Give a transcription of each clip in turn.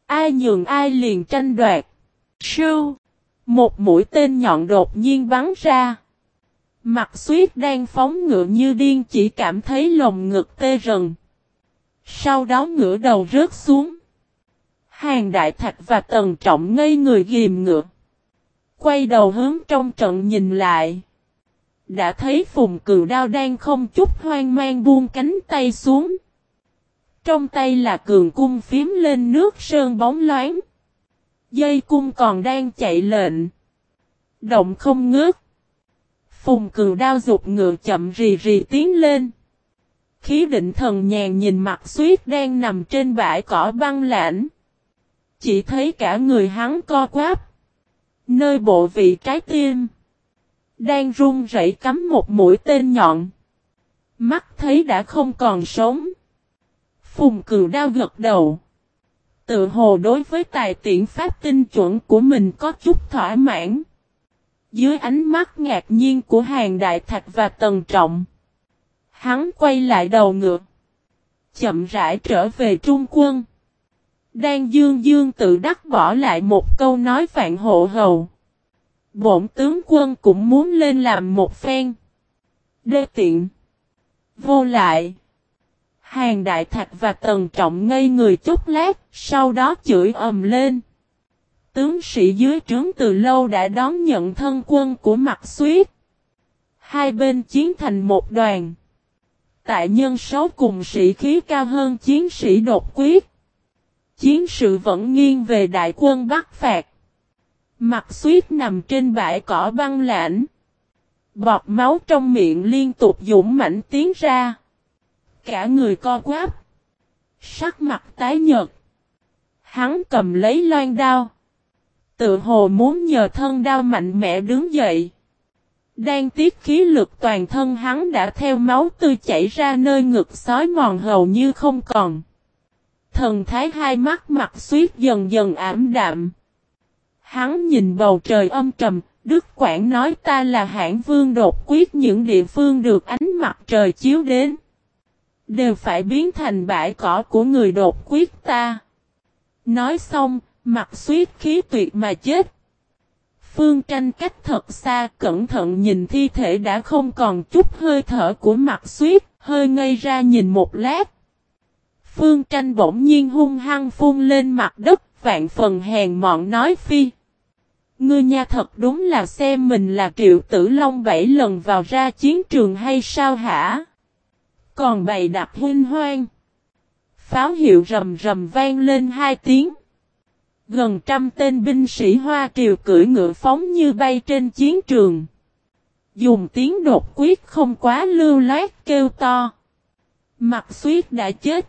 ai nhường ai liền tranh đoạt. Sưu, một mũi tên nhọn đột nhiên bắn ra. Mặt Xuyết đang phóng ngựa như điên chỉ cảm thấy lồng ngực tê rần. Sau đó ngựa đầu rớt xuống. Hàn Đại Thạch và Tần Trọng ngây người ghim ngựa. Quay đầu hướng trong trận nhìn lại. Đã thấy Phùng Cừu Đao đang không chút hoang mang buông cánh tay xuống. Trong tay là cường cung phím lên nước sơn bóng loáng. Dây cung còn đang chạy lệnh. Động không ngớt. Phùng Cừu Đao giục ngựa chậm rì rì tiến lên. Khí định thần nhàn nhìn Mặt Xuyết đang nằm trên bãi cỏ băng lãnh. Chỉ thấy cả người hắn co quắp. Nơi bộ vị trái tim. Đang run rẩy cắm một mũi tên nhọn. Mắt thấy đã không còn sống. Phùng Cừu Đao gật đầu. Tự hồ đối với tài tiễn pháp tinh chuẩn của mình có chút thỏa mãn. Dưới ánh mắt ngạc nhiên của Hàn Đại Thạch và Tần Trọng. Hắn quay lại đầu ngựa. Chậm rãi trở về trung quân. Đang dương dương tự đắc bỏ lại một câu nói vạn hộ hầu. Bổn tướng quân cũng muốn lên làm một phen. Đê tiện. Vô lại. Hàn Đại Thạch và Tần Trọng ngây người chốc lát, sau đó chửi ầm lên. Tướng sĩ dưới trướng từ lâu đã đón nhận thân quân của Mặt Xuyết. Hai bên chiến thành một đoàn. Tại nhân số cùng sĩ khí cao hơn chiến sĩ đột quyết. Chiến sự vẫn nghiêng về đại quân Bắc phạt. Mặt Xuyết nằm trên bãi cỏ băng lãnh. Bọt máu trong miệng liên tục dũng mãnh tiến ra. Cả người co quắp. Sắc mặt tái nhợt. Hắn cầm lấy loan đao. Tự hồ muốn nhờ thân đao mạnh mẽ đứng dậy. Đang tiếc khí lực toàn thân hắn đã theo máu tươi chảy ra nơi ngực xói mòn hầu như không còn. Thần thái hai mắt Mặt Xuyết dần dần ảm đạm. Hắn nhìn bầu trời âm trầm, Đức Quảng nói ta là hãn vương đột quyết những địa phương được ánh mặt trời chiếu đến. Đều phải biến thành bãi cỏ của người đột quyết ta. Nói xong, Mặt Xuyết khí tuyệt mà chết. Phương Tranh cách thật xa cẩn thận nhìn thi thể đã không còn chút hơi thở của Mặt Xuyết, hơi ngây ra nhìn một lát. Phương Tranh bỗng nhiên hung hăng phun lên mặt đất, vạn phần hèn mọn nói phi. Ngươi nha thật đúng là xem mình là Triệu Tử Long 7 lần vào ra chiến trường hay sao hả? Còn bày đặt huynh hoang. Pháo hiệu rầm rầm vang lên 2 tiếng. Gần trăm tên binh sĩ Hoa Triều cưỡi ngựa phóng như bay trên chiến trường. Dùng tiếng đột quyết không quá lưu loát kêu to. Mặt Xuyết đã chết.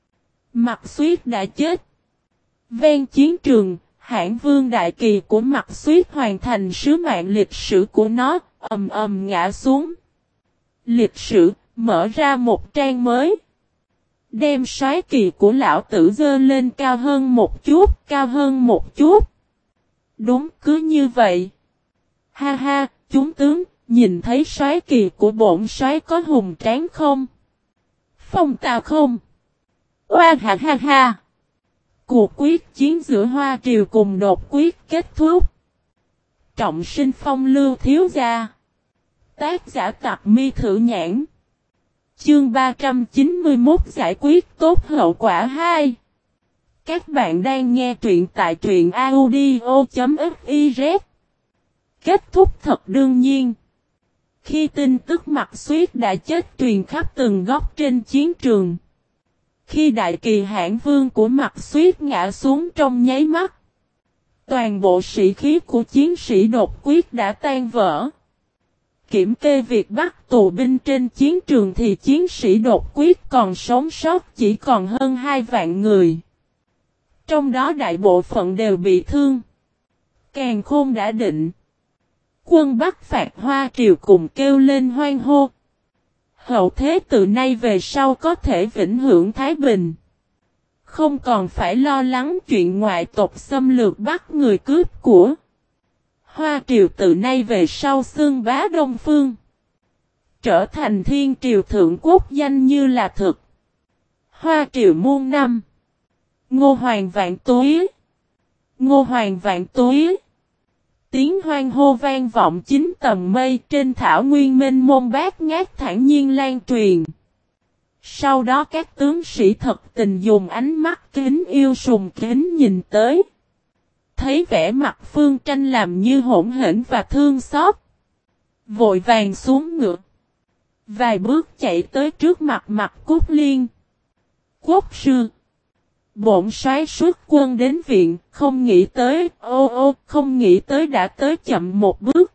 Mặt Xuyết đã chết. Ven chiến trường, hãn vương đại kỳ của Mặt Xuyết hoàn thành sứ mạng lịch sử của nó, ầm ầm ngã xuống. Lịch sử, mở ra một trang mới. Đem soái kỳ của lão tử dơ lên cao hơn một chút, cao hơn một chút. Đúng cứ như vậy. Ha ha, chúng tướng, nhìn thấy soái kỳ của bổn soái có hùng tráng không? Phong tào không? Oan ha ha ha. Cuộc quyết chiến giữa Hoa Triều cùng đột quyết kết thúc. Trọng sinh phong lưu thiếu gia. Tác giả Tặc Mi Thử Nhãn. Chương 391 giải quyết tốt hậu quả 2. Các bạn đang nghe truyện tại truyện audio.fiz. Kết thúc thật đương nhiên. Khi tin tức Mặt Xuyết đã chết truyền khắp từng góc trên chiến trường. Khi đại kỳ hãn vương của Mặt Xuyết ngã xuống trong nháy mắt. Toàn bộ sĩ khí của chiến sĩ đột quyết đã tan vỡ. Kiểm kê việc bắt tù binh trên chiến trường thì chiến sĩ đột quyết còn sống sót chỉ còn hơn 2 vạn người. Trong đó đại bộ phận đều bị thương. Càn khôn đã định. Quân Bắc phạt Hoa Triều cùng kêu lên hoan hô. Hậu thế từ nay về sau có thể vĩnh hưởng thái bình. Không còn phải lo lắng chuyện ngoại tộc xâm lược bắt người cướp của. Hoa Triều từ nay về sau xưng bá Đông Phương. Trở thành thiên triều thượng quốc danh như là thực. Hoa Triều muôn năm. Ngô Hoàng vạn túi. Ngô Hoàng vạn túi. Tiếng hoan hô vang vọng chín tầng mây trên thảo nguyên mênh mông bát ngát thản nhiên lan truyền. Sau đó các tướng sĩ thật tình dùng ánh mắt kính yêu sùng kính nhìn tới. Thấy vẻ mặt Phương Tranh làm như hỗn hển và thương xót. Vội vàng xuống ngựa. Vài bước chạy tới trước mặt Mặc Cốt Liên. Quốc sư. Bổn soái xuất quân đến viện, không nghĩ tới, không nghĩ tới đã tới chậm một bước.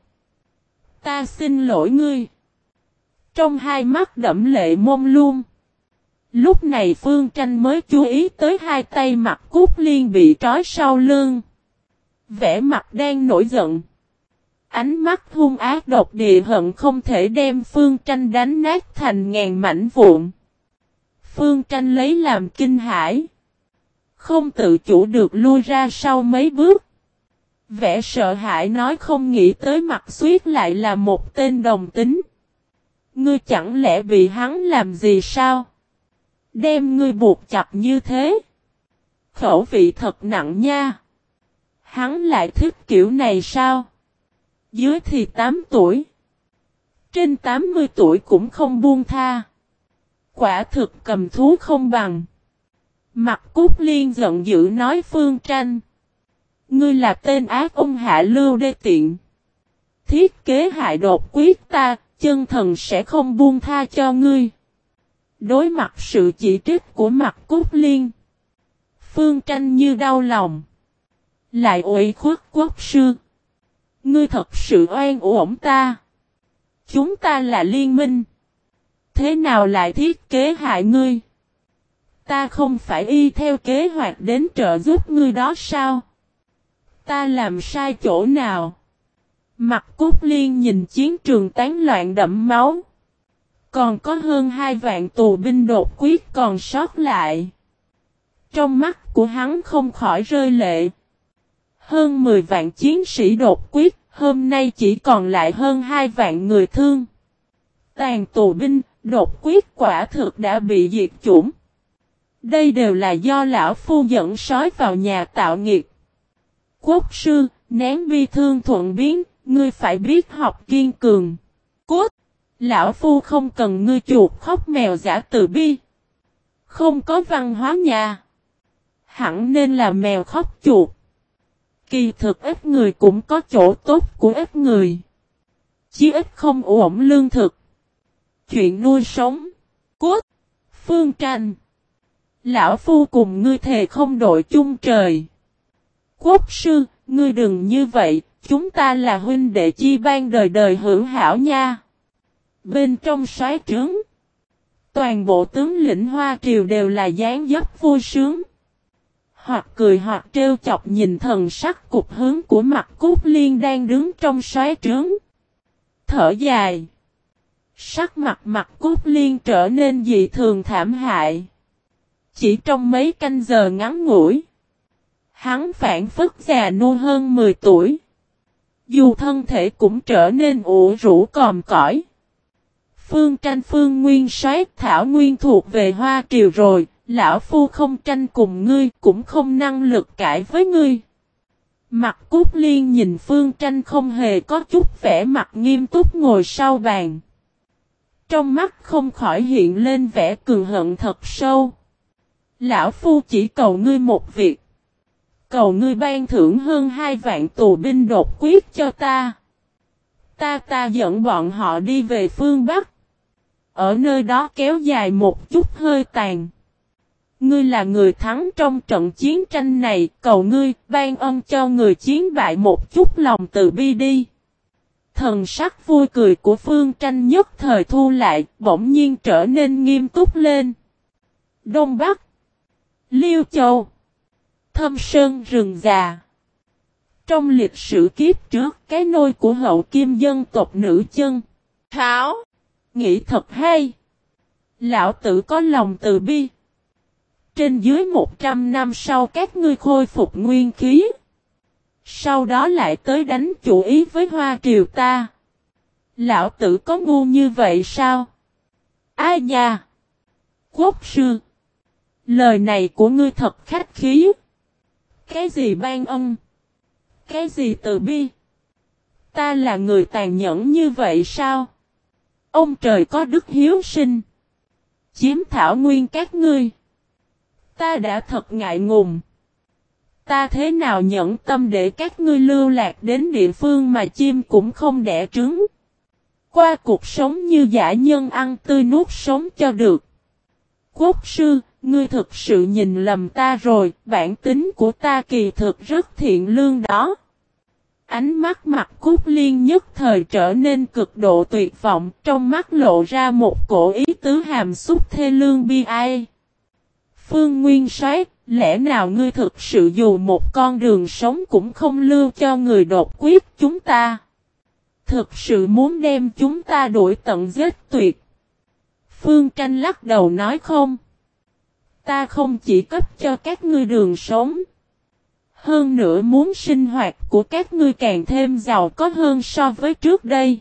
Ta xin lỗi ngươi. Trong hai mắt đẫm lệ mông lung. Lúc này Phương Tranh mới chú ý tới hai tay Mặc Cốt Liên bị trói sau lưng. Vẻ mặt đang nổi giận. Ánh mắt hung ác độc địa hận không thể đem Phương Tranh đánh nát thành ngàn mảnh vụn. Phương Tranh lấy làm kinh hãi. Không tự chủ được lui ra sau mấy bước. Vẻ sợ hãi nói không nghĩ tới Mặc Xuyết lại là một tên đồng tính. Ngươi chẳng lẽ bị hắn làm gì sao? Đem ngươi buộc chặt như thế. Khẩu vị thật nặng nha. Hắn lại thích kiểu này sao? Dưới thì 8 tuổi. Trên 80 tuổi cũng không buông tha. Quả thực cầm thú không bằng. Mặc Cốt Liên giận dữ nói Phương Tranh. Ngươi là tên ác ông hạ lưu đê tiện. Thiết kế hại đột quyết ta, chân thần sẽ không buông tha cho ngươi. Đối mặt sự chỉ trích của Mặc Cốt Liên. Phương Tranh như đau lòng. Lại ủy khuất quốc sư. Ngươi thật sự oan uổng ta. Chúng ta là liên minh. Thế nào lại thiết kế hại ngươi? Ta không phải y theo kế hoạch đến trợ giúp ngươi đó sao? Ta làm sai chỗ nào? Mặc Cốt Liên nhìn chiến trường tán loạn đẫm máu. Còn có hơn 2 vạn tù binh đột quyết còn sót lại. Trong mắt của hắn không khỏi rơi lệ. Hơn 10 vạn chiến sĩ đột quyết, hôm nay chỉ còn lại hơn 2 vạn người thương. Tàn tù binh, đột quyết quả thực đã bị diệt chủng. Đây đều là do lão phu dẫn sói vào nhà tạo nghiệt. Quốc sư, nén bi thương thuận biến, ngươi phải biết học kiên cường. Cút! Lão phu không cần ngươi chuột khóc mèo giả từ bi. Không có văn hóa nhà. Hẳn nên là mèo khóc chuột. Kỳ thực ít người cũng có chỗ tốt của ít người. Chí ít không uổng lương thực. Chuyện nuôi sống. Cút! Phương Tranh. Lão phu cùng ngươi thề không đội chung trời. Quốc sư, ngươi đừng như vậy, chúng ta là huynh đệ chi ban đời đời hữu hảo nha. Bên trong soái trướng, toàn bộ tướng lĩnh Hoa Triều đều là dáng dấp vui sướng. Hoặc cười hoặc trêu chọc nhìn thần sắc cục hướng của Mặc Cốt Liên đang đứng trong soái trướng. Thở dài. Sắc mặt Mặc Cốt Liên trở nên dị thường thảm hại. Chỉ trong mấy canh giờ ngắn ngủi, hắn phản phất già nua hơn 10 tuổi. Dù thân thể cũng trở nên ủ rũ còm cõi. Phương Tranh Phương Nguyên soái thảo nguyên thuộc về Hoa Triều rồi, lão phu không tranh cùng ngươi, cũng không năng lực cãi với ngươi. Mặc Cốt Liên nhìn Phương Tranh không hề có chút vẻ mặt nghiêm túc ngồi sau bàn. Trong mắt không khỏi hiện lên vẻ cường hận thật sâu. Lão phu chỉ cầu ngươi một việc. Cầu ngươi ban thưởng hơn 2 vạn tù binh đột quyết cho ta. Ta dẫn bọn họ đi về phương Bắc. Ở nơi đó kéo dài một chút hơi tàn. Ngươi là người thắng trong trận chiến tranh này, cầu ngươi ban ân cho người chiến bại một chút lòng từ bi đi. Thần sắc vui cười của Phương Tranh nhất thời thu lại, bỗng nhiên trở nên nghiêm túc lên. Đông Bắc, Liêu Châu, Thâm Sơn rừng già. Trong lịch sử kiếp trước, cái nôi của hậu kim dân tộc nữ chân, Tháo, nghĩ thật hay. Lão tử có lòng từ bi. Trên dưới 100 năm sau các ngươi khôi phục nguyên khí. Sau đó lại tới đánh chủ ý với Hoa Triều ta. Lão tử có ngu như vậy sao? Ai nha? Quốc sư. Lời này của ngươi thật khách khí. Cái gì ban ân? Cái gì từ bi? Ta là người tàn nhẫn như vậy sao? Ông trời có đức hiếu sinh. Chiếm thảo nguyên các ngươi. Ta đã thật ngại ngùng. Ta thế nào nhẫn tâm để các ngươi lưu lạc đến địa phương mà chim cũng không đẻ trứng. Qua cuộc sống như dã nhân ăn tươi nuốt sống cho được. Quốc sư, ngươi thực sự nhìn lầm ta rồi, bản tính của ta kỳ thực rất thiện lương đó. Ánh mắt Mặt Cúc Liên nhất thời trở nên cực độ tuyệt vọng, trong mắt lộ ra một cổ ý tứ hàm xúc thê lương bi ai. Phương Nguyên Soái, lẽ nào ngươi thực sự dù một con đường sống cũng không lưu cho người đột quyết chúng ta? Thực sự muốn đem chúng ta đuổi tận giết tuyệt? Phương Tranh lắc đầu nói không. Ta không chỉ cấp cho các ngươi đường sống. Hơn nữa muốn sinh hoạt của các ngươi càng thêm giàu có hơn so với trước đây.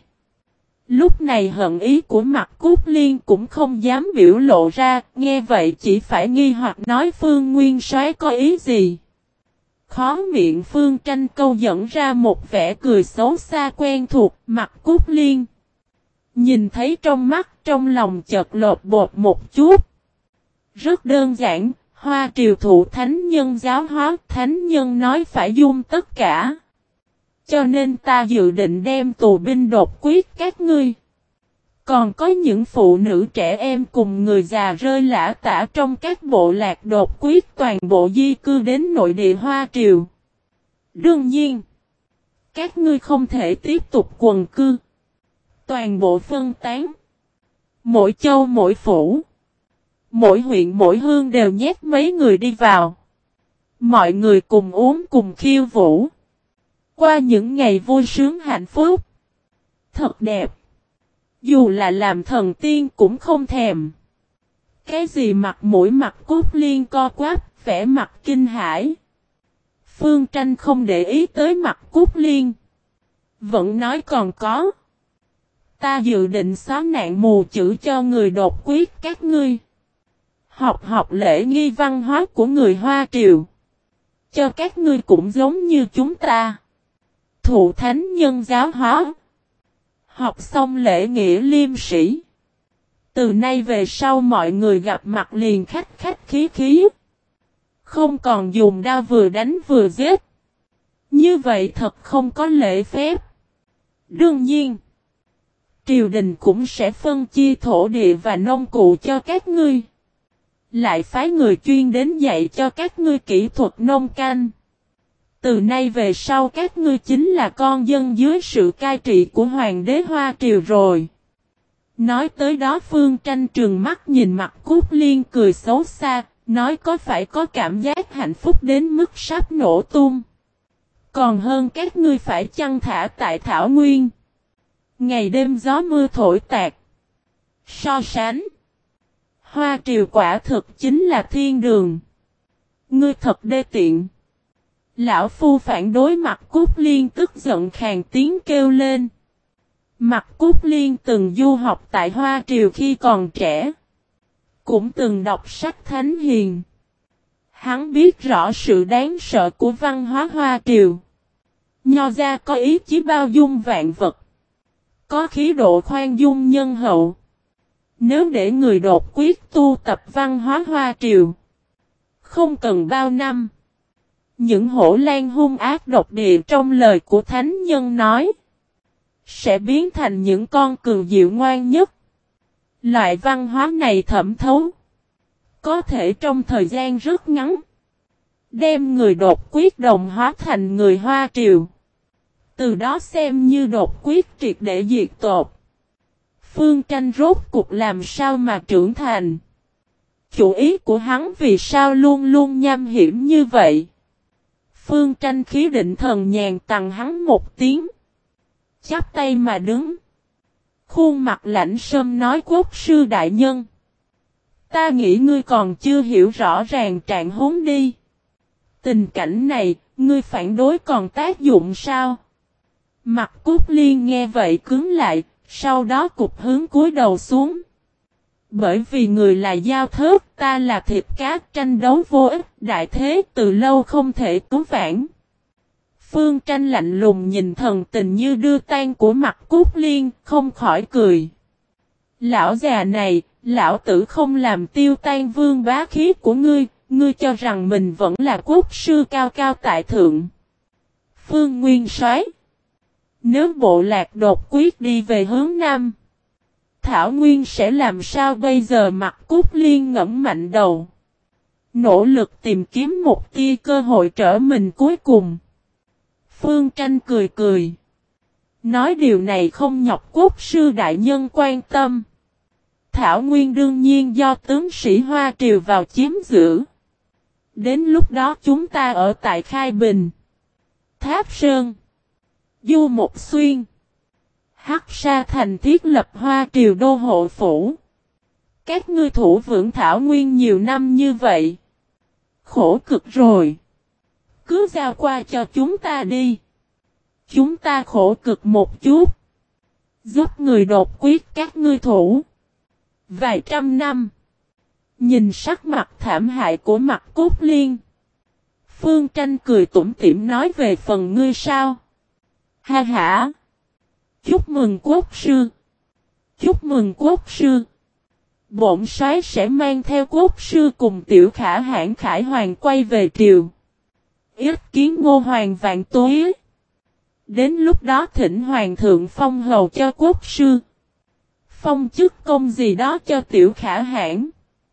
Lúc này hận ý của Mặt Cúc Liên cũng không dám biểu lộ ra, nghe vậy chỉ phải nghi hoặc nói Phương Nguyên Soái có ý gì. Khó miệng Phương Tranh câu dẫn ra một vẻ cười xấu xa quen thuộc Mặt Cúc Liên. Nhìn thấy trong mắt trong lòng chợt lột bột một chút. Rất đơn giản, Hoa Triều thụ thánh nhân giáo hóa, thánh nhân nói phải dung tất cả. Cho nên ta dự định đem tù binh đột quyết các ngươi. Còn có những phụ nữ trẻ em cùng người già rơi lả tả trong các bộ lạc đột quyết toàn bộ di cư đến nội địa Hoa Triều. Đương nhiên, các ngươi không thể tiếp tục quần cư. Toàn bộ phân tán. Mỗi châu mỗi phủ. Mỗi huyện mỗi hương đều nhét mấy người đi vào. Mọi người cùng uống cùng khiêu vũ. Qua những ngày vui sướng hạnh phúc. Thật đẹp. Dù là làm thần tiên cũng không thèm. Cái gì mặt mũi Mặt Cúc Liên co quắp, vẻ mặt kinh hãi. Phương Tranh không để ý tới Mặt Cúc Liên. Vẫn nói còn có. Ta dự định xóa nạn mù chữ cho người đột quyết các ngươi. Học lễ nghi văn hóa của người Hoa Triều. Cho các ngươi cũng giống như chúng ta. Thụ thánh nhân giáo hóa. Học xong lễ nghĩa liêm sĩ. Từ nay về sau mọi người gặp mặt liền khách khách khí khí. Không còn dùng đao vừa đánh vừa giết. Như vậy thật không có lễ phép. Đương nhiên, triều đình cũng sẽ phân chia thổ địa và nông cụ cho các ngươi. Lại phái người chuyên đến dạy cho các ngươi kỹ thuật nông canh. Từ nay về sau các ngươi chính là con dân dưới sự cai trị của Hoàng đế Hoa Triều rồi. Nói tới đó Phương Tranh trừng mắt nhìn Mặt Cúc Liên cười xấu xa, nói có phải có cảm giác hạnh phúc đến mức sắp nổ tung. Còn hơn các ngươi phải chăn thả tại Thảo Nguyên. Ngày đêm gió mưa thổi tạt. So sánh. Hoa Triều quả thực chính là thiên đường. Ngươi thật đê tiện. Lão Phu phản đối Mặt Cúc Liên tức giận khàn tiếng kêu lên. Mặt Cúc Liên từng du học tại Hoa Triều khi còn trẻ. Cũng từng đọc sách thánh hiền. Hắn biết rõ sự đáng sợ của văn hóa Hoa Triều. Nho gia có ý chí bao dung vạn vật. Có khí độ khoan dung nhân hậu. Nếu để người đột quyết tu tập văn hóa Hoa Triều. Không cần bao năm. Những hổ lan hung ác độc địa trong lời của thánh nhân nói. Sẽ biến thành những con cừu dịu ngoan nhất. Loại văn hóa này thẩm thấu. Có thể trong thời gian rất ngắn. Đem người đột quyết đồng hóa thành người Hoa Triều. Từ đó xem như đột quyết triệt để diệt tột. Phương Tranh rốt cục làm sao mà trưởng thành. Chủ ý của hắn vì sao luôn luôn nham hiểm như vậy. Phương Tranh khí định thần nhàn tặng hắn một tiếng. Chắp tay mà đứng. Khuôn mặt lạnh sâm nói quốc sư đại nhân. Ta nghĩ ngươi còn chưa hiểu rõ ràng trạng huống đi. Tình cảnh này, ngươi phản đối còn tác dụng sao? Mặt Cúc Liên nghe vậy cứng lại, sau đó cụp hướng cúi đầu xuống. Bởi vì người là dao thớt, ta là thịt cá, tranh đấu vô ích, đại thế từ lâu không thể cứu vãn. Phương Tranh lạnh lùng nhìn thần tình như đưa tan của mặt Cút Liên, không khỏi cười. Lão già này, lão tử không làm tiêu tan vương bá khí của ngươi, ngươi cho rằng mình vẫn là quốc sư cao cao tại thượng. Phương Nguyên Soái, nếu bộ lạc đột quyết đi về hướng Nam, Thảo Nguyên sẽ làm sao bây giờ? Mặt Cút Liên ngẫm mạnh đầu, nỗ lực tìm kiếm một tia cơ hội trở mình cuối cùng. Phương Tranh cười cười, nói điều này không nhọc quốc sư đại nhân quan tâm. Thảo Nguyên đương nhiên do tướng sĩ Hoa Triều vào chiếm giữ. Đến lúc đó chúng ta ở tại Khai Bình, Tháp Sơn, Du Mục Xuyên, Hắc Sa Thành thiết lập Hoa Triều đô hộ phủ. Các ngươi thủ vững Thảo Nguyên nhiều năm như vậy, khổ cực rồi. Cứ giao qua cho chúng ta đi. Chúng ta khổ cực một chút, giúp người đột quyết các ngươi thủ. Vài trăm năm. Nhìn sắc mặt thảm hại của mặt Cút Liên, Phương Tranh cười tủm tỉm nói, về phần ngươi sao? Ha hả! Chúc mừng quốc sư! Chúc mừng quốc sư! Bổn soái sẽ mang theo quốc sư cùng Tiểu Khả Hãn Khải Hoàng quay về triều. Yết kiến Ngô Hoàng vạn tuế. Đến lúc đó thỉnh Hoàng thượng phong hầu cho quốc sư. Phong chức công gì đó cho Tiểu Khả Hãn.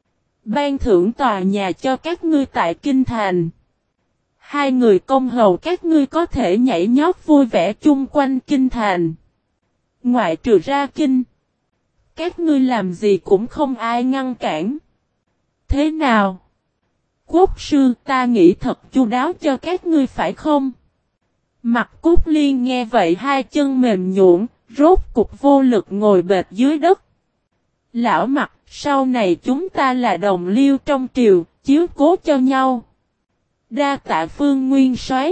Ban thưởng tòa nhà cho các ngươi tại Kinh Thành. Hai người công hầu các ngươi có thể nhảy nhót vui vẻ chung quanh Kinh Thành. Ngoại trừ ra kinh, các ngươi làm gì cũng không ai ngăn cản. Thế nào? Quốc sư, ta nghĩ thật chu đáo cho các ngươi phải không? Mặt Cút Liên nghe vậy hai chân mềm nhũn, rốt cục vô lực ngồi bệt dưới đất. Lão Mặt, sau này chúng ta là đồng liêu trong triều, chiếu cố cho nhau. Đa tạ Phương Nguyên Soái.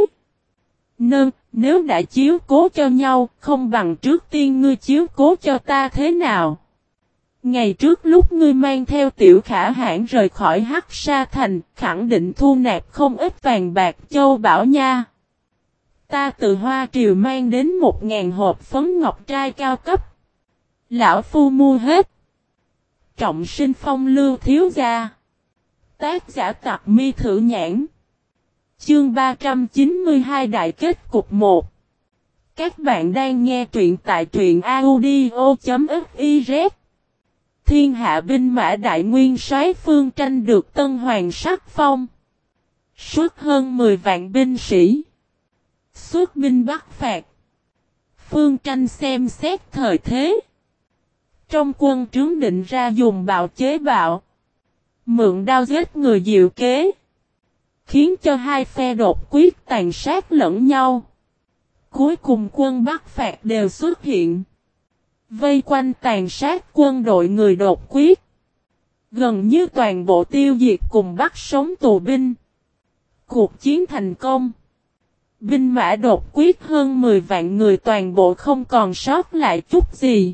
Nếu đã chiếu cố cho nhau, không bằng trước tiên ngươi chiếu cố cho ta thế nào? Ngày trước lúc ngươi mang theo Tiểu Khả Hãn rời khỏi Hắc Sa Thành, khẳng định thu nạp không ít vàng bạc châu bảo nha. Ta từ Hoa Triều mang đến 1000 hộp phấn ngọc trai cao cấp. Lão phu mua hết. Trọng Sinh Phong Lưu thiếu gia. Tác giả Tặc Mi Thử Nhãn. Chương 392 Đại kết cục 1. Các bạn đang nghe truyện tại truyện audio.fiz. Thiên hạ binh mã đại nguyên soái Phương Tranh được Tân Hoàng sắc phong. Xuất hơn 10 vạn binh sĩ. Xuất binh bắt phạt. Phương Tranh xem xét thời thế. Trong quân trướng định ra dùng bạo chế bạo. Mượn đao giết người diệu kế. Khiến cho hai phe đột quyết tàn sát lẫn nhau. Cuối cùng quân bắt phạt đều xuất hiện. Vây quanh tàn sát quân đội người đột quyết. Gần như toàn bộ tiêu diệt cùng bắt sống tù binh. Cuộc chiến thành công. Binh mã đột quyết hơn 10 vạn người toàn bộ không còn sót lại chút gì.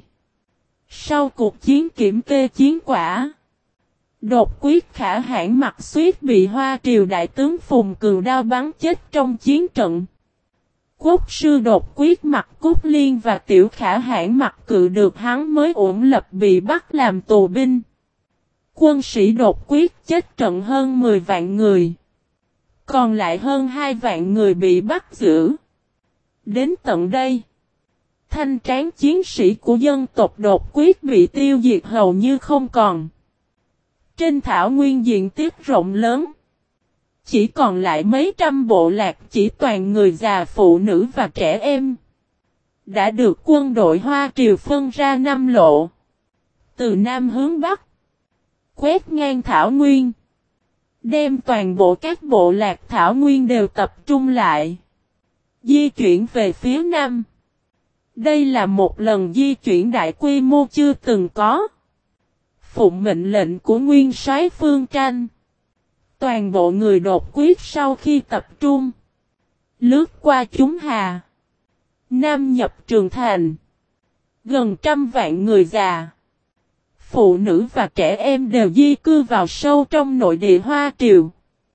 Sau cuộc chiến kiểm kê chiến quả. Đột quyết Khả Hãn Mặc Xuyết bị Hoa Triều đại tướng Phùng Cừu đao bắn chết trong chiến trận. Quốc sư đột quyết Mặt Cút Liên và Tiểu Khả Hãn Mặc Cự được hắn mới ổn lập bị bắt làm tù binh. Quân sĩ đột quyết chết trận hơn 10 vạn người. Còn lại hơn 2 vạn người bị bắt giữ. Đến tận đây, thanh tráng chiến sĩ của dân tộc đột quyết bị tiêu diệt hầu như không còn. Trên thảo nguyên diện tích rộng lớn, chỉ còn lại mấy trăm bộ lạc chỉ toàn người già phụ nữ và trẻ em. Đã được quân đội Hoa Triều phân ra 5 lộ. Từ Nam hướng Bắc, quét ngang thảo nguyên. Đem toàn bộ các bộ lạc thảo nguyên đều tập trung lại. Di chuyển về phía Nam. Đây là một lần di chuyển đại quy mô chưa từng có. Phụng mệnh lệnh của nguyên soái Phương Tranh. Toàn bộ người đột quyết sau khi tập trung. Lướt qua chúng Hà. Nam nhập Trường Thành. Gần trăm vạn người già. phụ nữ và trẻ em đều di cư vào sâu trong nội địa Hoa Triều.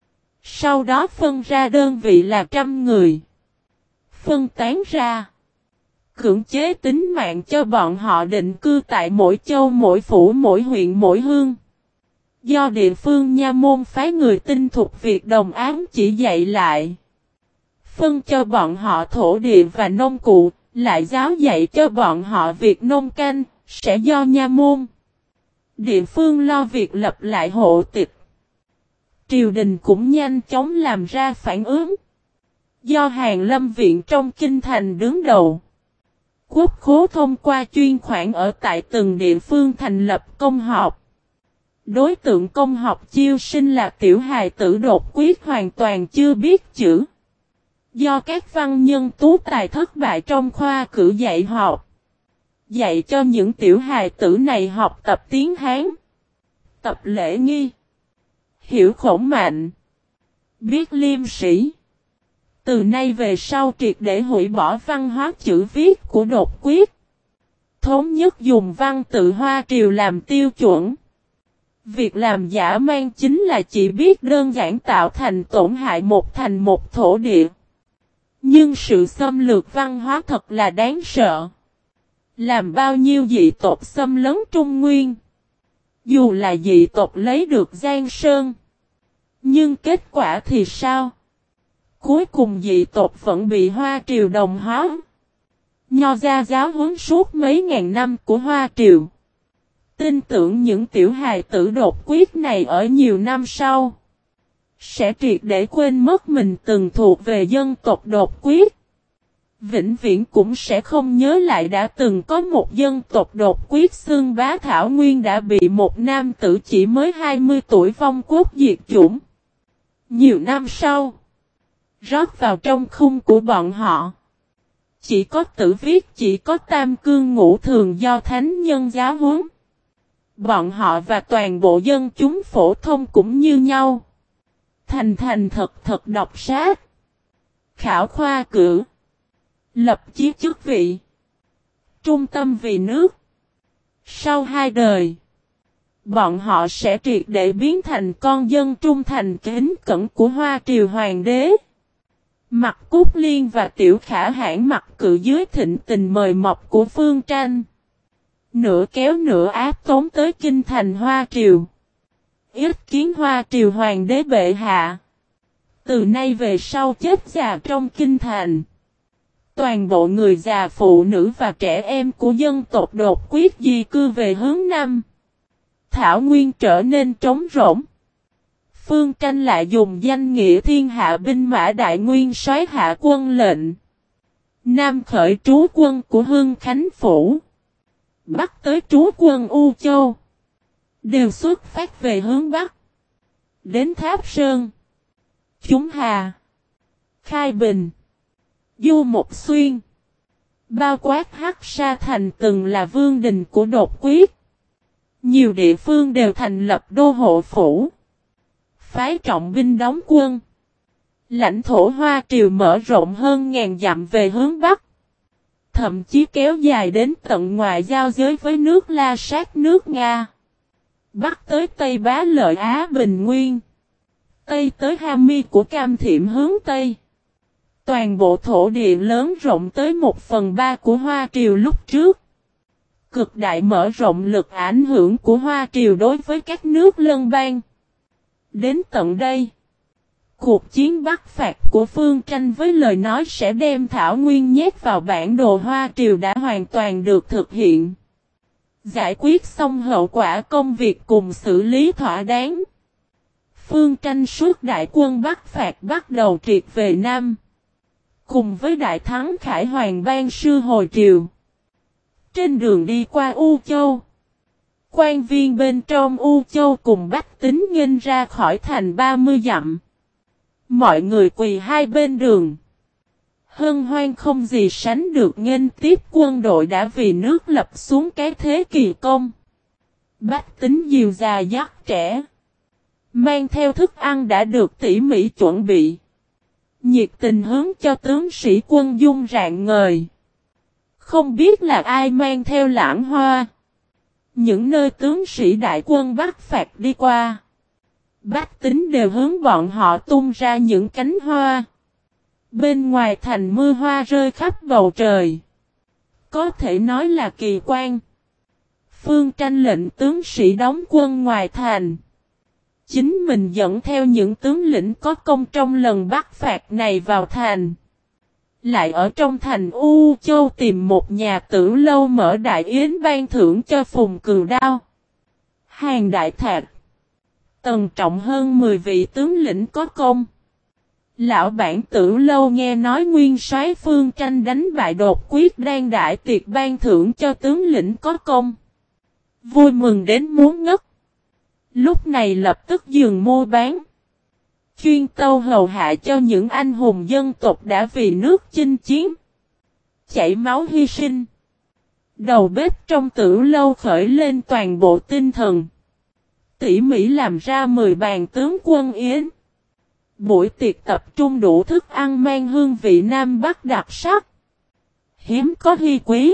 Sau đó phân ra đơn vị là trăm người. Phân tán ra. Cưỡng chế tính mạng cho bọn họ định cư tại mỗi châu mỗi phủ mỗi huyện mỗi hương. Do địa phương Nha Môn phái người tinh thuộc việc đồng ám chỉ dạy lại. Phân cho bọn họ thổ địa và nông cụ, lại giáo dạy cho bọn họ việc nông canh, sẽ do Nha Môn. Địa phương lo việc lập lại hộ tịch. Triều đình cũng nhanh chóng làm ra phản ứng. Do Hàn Lâm Viện trong kinh thành đứng đầu. Quốc khố thông qua chuyên khoản ở tại từng địa phương thành lập công học. Đối tượng công học chiêu sinh là tiểu hài tử đột quyết hoàn toàn chưa biết chữ. Do các văn nhân tú tài thất bại trong khoa cử dạy học. Dạy cho những tiểu hài tử này học tập tiếng Hán. Tập lễ nghi. Hiểu khổng mạnh. Biết liêm sĩ. Từ nay về sau triệt để hủy bỏ văn hóa chữ viết của đột quyết. Thống nhất dùng văn tự Hoa Triều làm tiêu chuẩn. Việc làm giả mang chính là chỉ biết đơn giản tạo thành tổn hại một thành một thổ địa. Nhưng sự xâm lược văn hóa thật là đáng sợ. Làm bao nhiêu dị tộc xâm lấn Trung Nguyên. Dù là dị tộc lấy được Giang Sơn. Nhưng kết quả thì sao? Cuối cùng dị tộc vẫn bị Hoa Triều đồng hóa. Nho gia giáo huấn suốt mấy ngàn năm của Hoa Triều. Tin tưởng những tiểu hài tử đột quyết này ở nhiều năm sau. Sẽ triệt để quên mất mình từng thuộc về dân tộc đột quyết. Vĩnh viễn cũng sẽ không nhớ lại đã từng có một dân tộc đột quyết xưng bá Thảo Nguyên đã bị một nam tử chỉ mới 20 tuổi vong quốc diệt chủng. Nhiều năm sau. Rót vào trong khung của bọn họ. Chỉ có tử viết, chỉ có tam cương ngũ thường do thánh nhân giáo huấn. Bọn họ và toàn bộ dân chúng phổ thông cũng như nhau. Thành thật đọc sách. Khảo khoa cử. Lập chí chức vị. Trung tâm vì nước. Sau 2 đời. Bọn họ sẽ triệt để biến thành con dân trung thành kính cẩn của Hoa Triều Hoàng đế. Mặt Cúc Liên và Tiểu Khả Hãn mặt cự dưới thịnh tình mời mọc của Phương Tranh. Nửa kéo nửa áp tống tới kinh thành Hoa Triều. Ít kiến Hoa Triều Hoàng đế bệ hạ. Từ nay về sau chết già trong kinh thành. Toàn bộ người già phụ nữ và trẻ em của dân tộc đột quyết di cư về hướng Nam. Thảo Nguyên trở nên trống rỗng. Phương Tranh lại dùng danh nghĩa thiên hạ binh mã đại nguyên soái hạ quân lệnh. Nam khởi trú quân của Hưng Khánh Phủ. Bắc tới trú quân U Châu. Đều xuất phát về hướng Bắc. Đến Tháp Sơn. Chúng Hà. Khai Bình. Du Mục Xuyên. Bao quát Hắc Sa Thành từng là vương đình của đột quyết. Nhiều địa phương đều thành lập đô hộ phủ. Phái trọng binh đóng quân. Lãnh thổ Hoa Triều mở rộng hơn ngàn dặm về hướng Bắc. Thậm chí kéo dài đến tận ngoài giao giới với nước La Sát nước Nga. Bắc tới Tây Bá Lợi Á Bình Nguyên. Tây tới Hami của Cam Thiểm hướng Tây. Toàn bộ thổ địa lớn rộng tới 1/3 của Hoa Triều lúc trước. Cực đại mở rộng lực ảnh hưởng của Hoa Triều đối với các nước lân bang. Đến tận đây, cuộc chiến Bắc phạt của Phương Tranh với lời nói sẽ đem Thảo Nguyên nhét vào bản đồ Hoa Triều đã hoàn toàn được thực hiện. Giải quyết xong hậu quả công việc cùng xử lý thỏa đáng. Phương Tranh suốt đại quân Bắc phạt bắt đầu triệt về Nam. Cùng với đại thắng Khải Hoàng ban sư hồi triều. Trên đường đi qua U Châu. Quan viên bên trong U Châu cùng bách tính nghênh ra khỏi thành 30 dặm. Mọi người quỳ hai bên đường. Hân hoan không gì sánh được nghênh tiếp quân đội đã vì nước lập xuống cái thế kỳ công. Bách tính dìu già dắt trẻ. Mang theo thức ăn đã được tỉ mỉ chuẩn bị. Nhiệt tình hướng cho tướng sĩ quân dung rạng ngời. Không biết là ai mang theo lãng hoa. Những nơi tướng sĩ đại quân Bắc phạt đi qua, bách tính đều hướng bọn họ tung ra những cánh hoa. Bên ngoài thành mưa hoa rơi khắp bầu trời, có thể nói là kỳ quan. Phương Tranh lệnh tướng sĩ đóng quân ngoài thành, chính mình dẫn theo những tướng lĩnh có công trong lần bắt phạt này vào thành. Lại ở trong thành U Châu tìm một nhà tử lâu mở đại yến ban thưởng cho Phùng Cừu Đao, Hàn Đại Thạc, Tần Trọng hơn 10 vị tướng lĩnh có công. Lão bản tử lâu nghe nói nguyên soái Phương Tranh đánh bại đột quyết đang đại tiệc ban thưởng cho tướng lĩnh có công, vui mừng đến muốn ngất. Lúc này lập tức dừng mua bán, chuyên tâu hầu hạ cho những anh hùng dân tộc đã vì nước chinh chiến, chảy máu hy sinh. Đầu bếp trong tử lâu khởi lên toàn bộ tinh thần, tỉ mỉ làm ra 10 bàn tướng quân yến. Buổi tiệc tập trung đủ thức ăn mang hương vị Nam Bắc đặc sắc, hiếm có hy quý,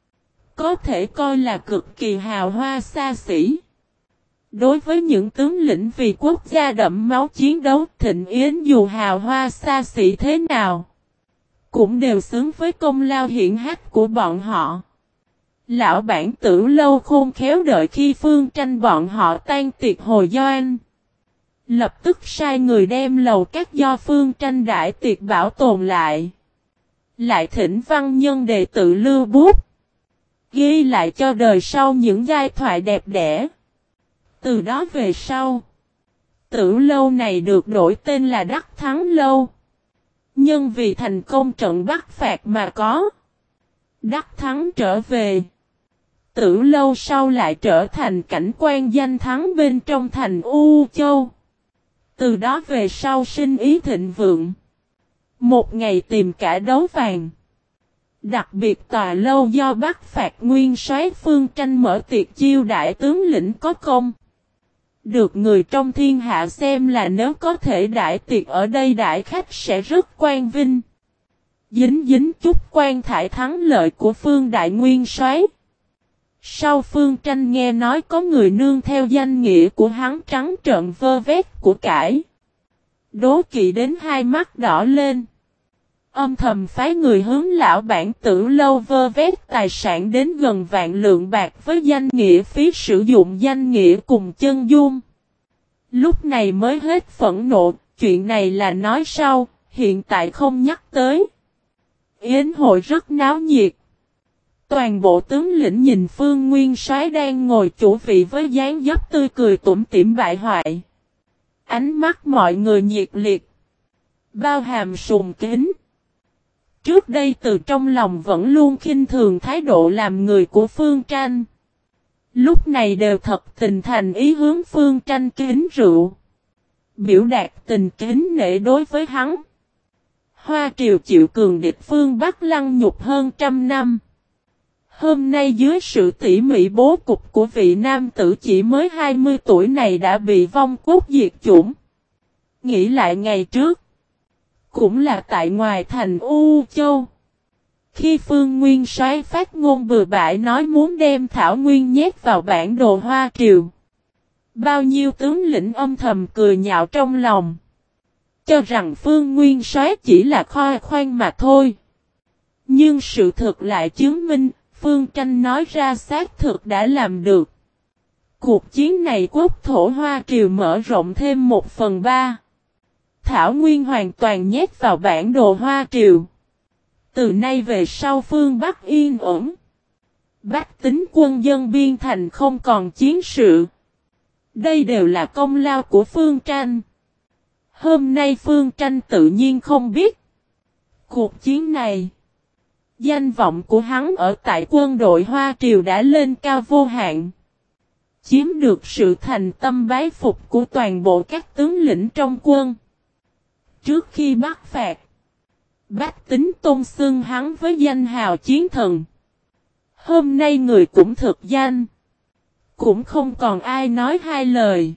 có thể coi là cực kỳ hào hoa xa xỉ. Đối với những tướng lĩnh vì quốc gia đẫm máu chiến đấu, thịnh yến dù hào hoa xa xỉ thế nào, cũng đều xứng với công lao hiển hách của bọn họ. Lão bản tử lâu khôn khéo đợi khi Phương Tranh bọn họ tan tiệc hồi doanh, lập tức sai người đem lầu các do Phương Tranh đại tiệc bảo tồn lại. Lại thỉnh văn nhân đề tự lưu bút, ghi lại cho đời sau những giai thoại đẹp đẽ. Từ đó về sau, tử lâu này được đổi tên là Đắc Thắng Lâu. Nhưng vì thành công trận Bắc phạt mà có Đắc Thắng trở về, tử lâu sau lại trở thành cảnh quan danh thắng bên trong thành U Châu. Từ đó về sau sinh ý thịnh vượng. Một ngày tìm cả đấu vàng. Đặc biệt tòa lâu do Bắc phạt nguyên soái Phương Tranh mở tiệc chiêu đãi tướng lĩnh có công, được người trong thiên hạ xem là nếu có thể đãi tiệc ở đây đãi khách sẽ rất quan vinh. Dính dính chút quan thải thắng lợi của Phương đại nguyên soái. Sau Phương Tranh nghe nói có người nương theo danh nghĩa của hắn trắng trợn vơ vét của cải, đố kỵ đến hai mắt đỏ lên, âm thầm phái người hướng lão bản tử lâu vơ vét tài sản đến gần vạn lượng bạc với danh nghĩa phí sử dụng danh nghĩa cùng chân dung. Lúc này mới hết phẫn nộ, chuyện này là nói sau, hiện tại không nhắc tới. Yến hội rất náo nhiệt. Toàn bộ tướng lĩnh nhìn Phương nguyên soái đang ngồi chủ vị với dáng dấp tươi cười tủm tỉm bại hoại. Ánh mắt mọi người nhiệt liệt, bao hàm sùng kính. Trước đây từ trong lòng vẫn luôn khinh thường thái độ làm người của Phương Tranh. Lúc này đều thật tình thành ý hướng Phương Tranh kính rượu, biểu đạt tình kính nể đối với hắn. Hoa triều chịu cường địch phương Bắc lăng nhục hơn trăm năm. Hôm nay dưới sự tỉ mỉ bố cục của vị nam tử chỉ mới 20 tuổi này đã bị vong quốc diệt chủng. Nghĩ lại ngày trước, cũng là tại ngoài thành U Châu. Khi Phương Nguyên soái phát ngôn bừa bãi nói muốn đem Thảo Nguyên nhét vào bản đồ Hoa Triều, bao nhiêu tướng lĩnh âm thầm cười nhạo trong lòng, cho rằng Phương Nguyên soái chỉ là khoe khoang mà thôi. Nhưng sự thực lại chứng minh, Phương Tranh nói ra xác thực đã làm được. Cuộc chiến này quốc thổ Hoa Triều mở rộng thêm 1/3. Thảo Nguyên hoàn toàn nhét vào bản đồ Hoa Triều. Từ nay về sau phương Bắc yên ổn. Bách tính quân dân biên thành không còn chiến sự. Đây đều là công lao của Phương Tranh. Hôm nay Phương Tranh tự nhiên không biết. Cuộc chiến này, danh vọng của hắn ở tại quân đội Hoa Triều đã lên cao vô hạn. Chiếm được sự thành tâm bái phục của toàn bộ các tướng lĩnh trong quân. Trước khi bắt phạt, bách tính tôn xưng hắn với danh hào chiến thần. Hôm nay người cũng thực danh, cũng không còn ai nói hai lời.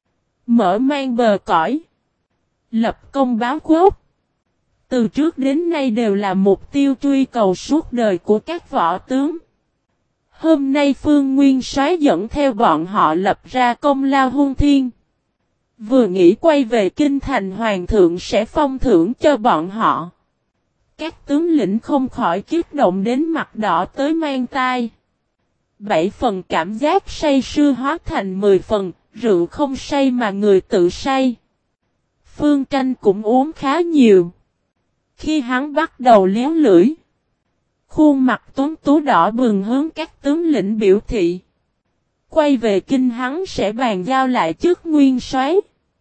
Mở mang bờ cõi, lập công báo quốc, từ trước đến nay đều là mục tiêu truy cầu suốt đời của các võ tướng. Hôm nay Phương Nguyên Soái dẫn theo bọn họ lập ra công lao hung thiên. Vừa nghĩ quay về kinh thành hoàng thượng sẽ phong thưởng cho bọn họ. Các tướng lĩnh không khỏi kích động đến mặt đỏ tới mang tai. 7 phần cảm giác say sưa hóa thành 10 phần, rượu không say mà người tự say. Phương Tranh cũng uống khá nhiều. Khi hắn bắt đầu léo lưỡi, khuôn mặt tuấn tú đỏ bừng hướng các tướng lĩnh biểu thị. Quay về kinh hắn sẽ bàn giao lại chức nguyên soái,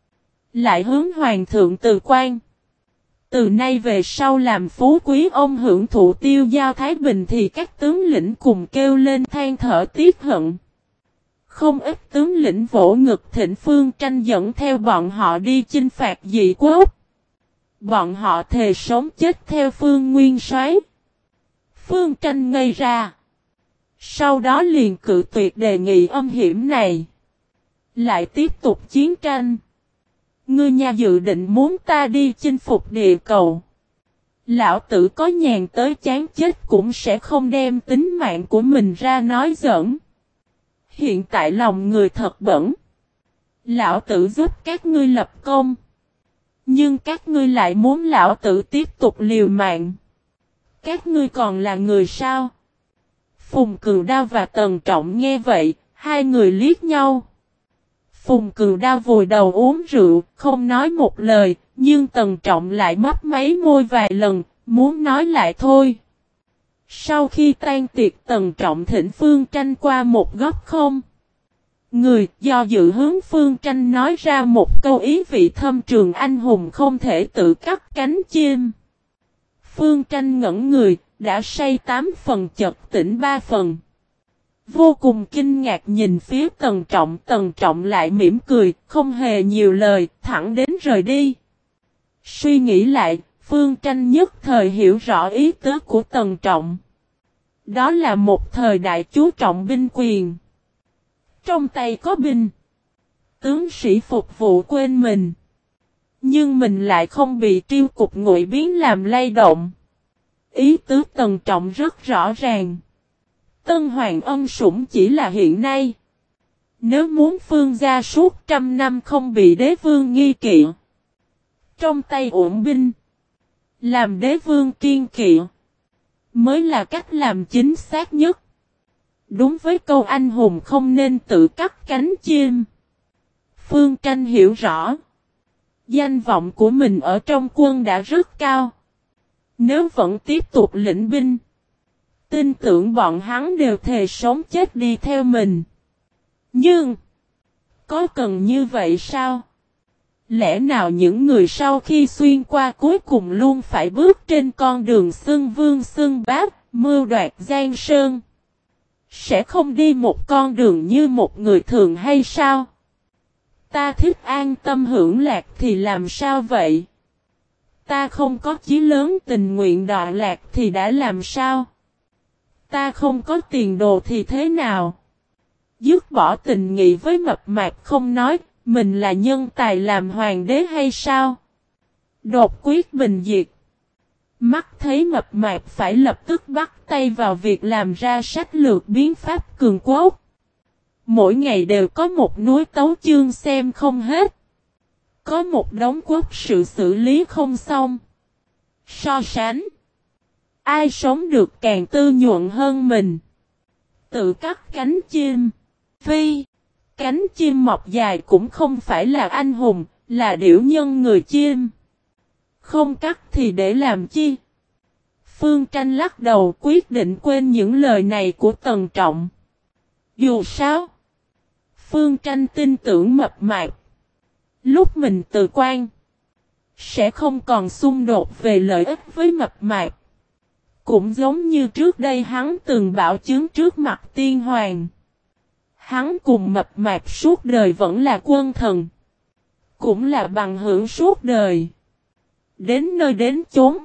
lại hướng hoàng thượng từ quan. Từ nay về sau làm phú quý ông hưởng thụ tiêu giao thái bình thì các tướng lĩnh cùng kêu lên than thở tiếc hận. Không ít tướng lĩnh vỗ ngực thịnh Phương Tranh dẫn theo bọn họ đi chinh phạt dị quốc. Bọn họ thề sống chết theo Phương Nguyên Soái. Phương Tranh ngây ra. Sau đó liền cự tuyệt đề nghị âm hiểm này. Lại tiếp tục chiến tranh. Ngươi nhà dự định muốn ta đi chinh phục địa cầu. Lão tử có nhàn tới chán chết cũng sẽ không đem tính mạng của mình ra nói giỡn. Hiện tại lòng người thật bẩn. Lão tử giúp các ngươi lập công. Nhưng các ngươi lại muốn lão tử tiếp tục liều mạng. Các ngươi còn là người sao? Phùng Cừu Đao và Tần Trọng nghe vậy, hai người liếc nhau. Phùng Cừu Đao vùi đầu uống rượu, không nói một lời, nhưng Tần Trọng lại mấp máy môi vài lần, muốn nói lại thôi. Sau khi tan tiệc Tần Trọng thỉnh Phương Tranh qua một góc không. Người do dự hướng Phương Tranh nói ra một câu ý vị thâm trường anh hùng không thể tự cắt cánh chim. Phương Tranh ngẩn người, đã say 8 phần chợt tỉnh 3 phần. Vô cùng kinh ngạc nhìn phía Tần Trọng lại mỉm cười, không hề nhiều lời, thẳng đến rời đi. Suy nghĩ lại, Phương Tranh nhất thời hiểu rõ ý tứ của Tần Trọng. Đó là một thời đại chú trọng binh quyền. Trong tay có binh, tướng sĩ phục vụ quên mình. Nhưng mình lại không bị triêu cục ngụy biến làm lay động. Ý tứ Tần Trọng rất rõ ràng. Tân Hoàng ân sủng chỉ là hiện nay. Nếu muốn Phương gia suốt 100 năm không bị đế vương nghi kỵ, trong tay ổn binh, làm đế vương kiên kỵ, mới là cách làm chính xác nhất. Đúng với câu anh hùng không nên tự cắt cánh chim. Phương Tranh hiểu rõ. Danh vọng của mình ở trong quân đã rất cao. Nếu vẫn tiếp tục lĩnh binh, tin tưởng bọn hắn đều thề sống chết đi theo mình. Nhưng, có cần như vậy sao? Lẽ nào những người sau khi xuyên qua cuối cùng luôn phải bước trên con đường xưng vương xưng bá, mưu đoạt giang sơn? Sẽ không đi một con đường như một người thường hay sao? Ta thích an tâm hưởng lạc thì làm sao vậy? Ta không có chí lớn tình nguyện đọa lạc thì đã làm sao? Ta không có tiền đồ thì thế nào? Dứt bỏ tình nghị với mập mạp không nói, mình là nhân tài làm hoàng đế hay sao? Đột quyết bình diệt. Mắt thấy mập mạp phải lập tức bắt tay vào việc làm ra sách lược biến pháp cường quốc. Mỗi ngày đều có một núi tấu chương xem không hết. Có một đống quốc sự xử lý không xong. So sánh. Ai sống được càng tư nhuận hơn mình. Tự cắt cánh chim. Phi. Cánh chim mọc dài cũng không phải là anh hùng, là điểu nhân người chim. Không cắt thì để làm chi? Phương Tranh lắc đầu quyết định quên những lời này của Tần Trọng. Dù sao, Phương Tranh tin tưởng mập mạp. Lúc mình từ quan, sẽ không còn xung đột về lợi ích với mập mạp. Cũng giống như trước đây hắn từng bảo chứng trước mặt tiên hoàng. Hắn cùng mập mạp suốt đời vẫn là quân thần. Cũng là bằng hữu suốt đời. Đến nơi đến chốn.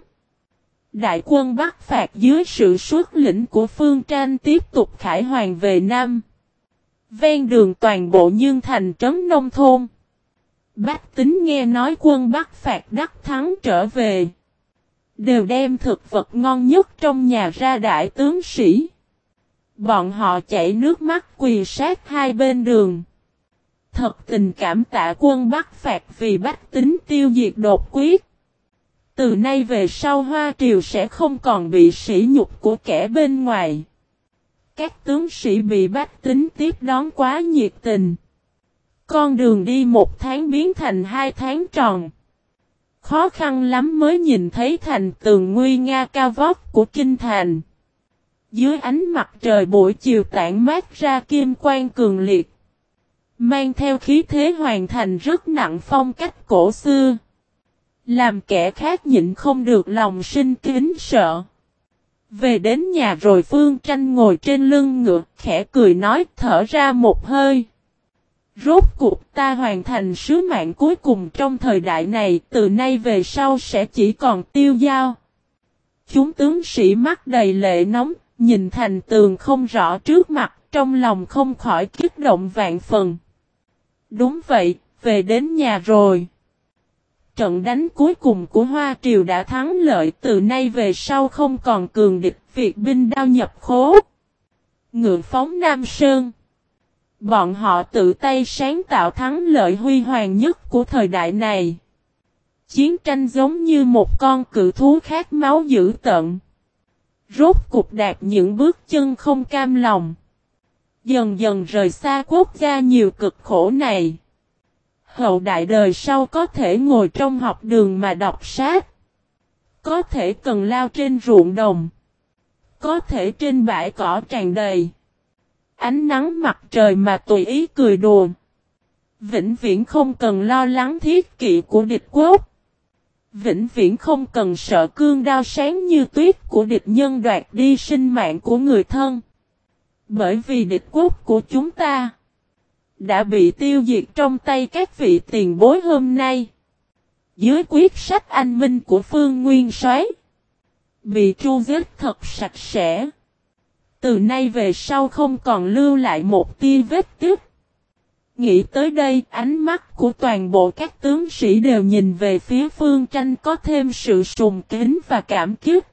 Đại quân Bắc phạt dưới sự xuất lĩnh của Phương Tranh tiếp tục khải hoàn về Nam. Ven đường toàn bộ nhưng thành trấn nông thôn. Bách tính nghe nói quân Bắc phạt đắc thắng trở về. Đều đem thực vật ngon nhất trong nhà ra đại tướng sĩ. Bọn họ chảy nước mắt quỳ sát hai bên đường. Thật tình cảm tạ quân Bắc phạt vì bách tính tiêu diệt đột quyết. Từ nay về sau Hoa Triều sẽ không còn bị sỉ nhục của kẻ bên ngoài. Các tướng sĩ bị bách tính tiếp đón quá nhiệt tình. Con đường đi 1 tháng biến thành 2 tháng tròn. Khó khăn lắm mới nhìn thấy thành tường nguy nga cao vót của kinh thành. Dưới ánh mặt trời buổi chiều tản mát ra kim quang cường liệt. Mang theo khí thế hoàn thành rất nặng phong cách cổ xưa. Làm kẻ khác nhịn không được lòng sinh kính sợ. Về đến nhà rồi Phương Tranh ngồi trên lưng ngựa, khẽ cười nói, thở ra một hơi. Rốt cuộc ta hoàn thành sứ mạng cuối cùng trong thời đại này, từ nay về sau sẽ chỉ còn tiêu dao. Chúng tướng sĩ mắt đầy lệ nóng, nhìn thành tường không rõ trước mặt, trong lòng không khỏi kích động vạn phần. Đúng vậy, về đến nhà rồi. Trận đánh cuối cùng của Hoa Triều đã thắng lợi, từ nay về sau không còn cường địch, việc binh đao nhập khố. Ngựa phóng Nam Sơn. Bọn họ tự tay sáng tạo thắng lợi huy hoàng nhất của thời đại này. Chiến tranh giống như một con cự thú khát máu dữ tợn. Rốt cục đạt những bước chân không cam lòng. Dần dần rời xa quốc gia nhiều cực khổ này. Hậu đại đời sau có thể ngồi trong học đường mà đọc sách. Có thể cần lao trên ruộng đồng. Có thể trên bãi cỏ tràn đầy. Ánh nắng mặt trời mà tùy ý cười đùa. Vĩnh viễn không cần lo lắng thiết kỵ của địch quốc. Vĩnh viễn không cần sợ cương đao sáng như tuyết của địch nhân đoạt đi sinh mạng của người thân. Bởi vì địch quốc của chúng ta đã bị tiêu diệt trong tay các vị tiền bối hôm nay. Dưới quyết sách anh minh của Phương Nguyên Soái, bị tru giết thật sạch sẽ. Từ nay về sau không còn lưu lại một tia vết tích. Nghĩ tới đây, ánh mắt của toàn bộ các tướng sĩ đều nhìn về phía Phương Tranh có thêm sự sùng kính và cảm kích.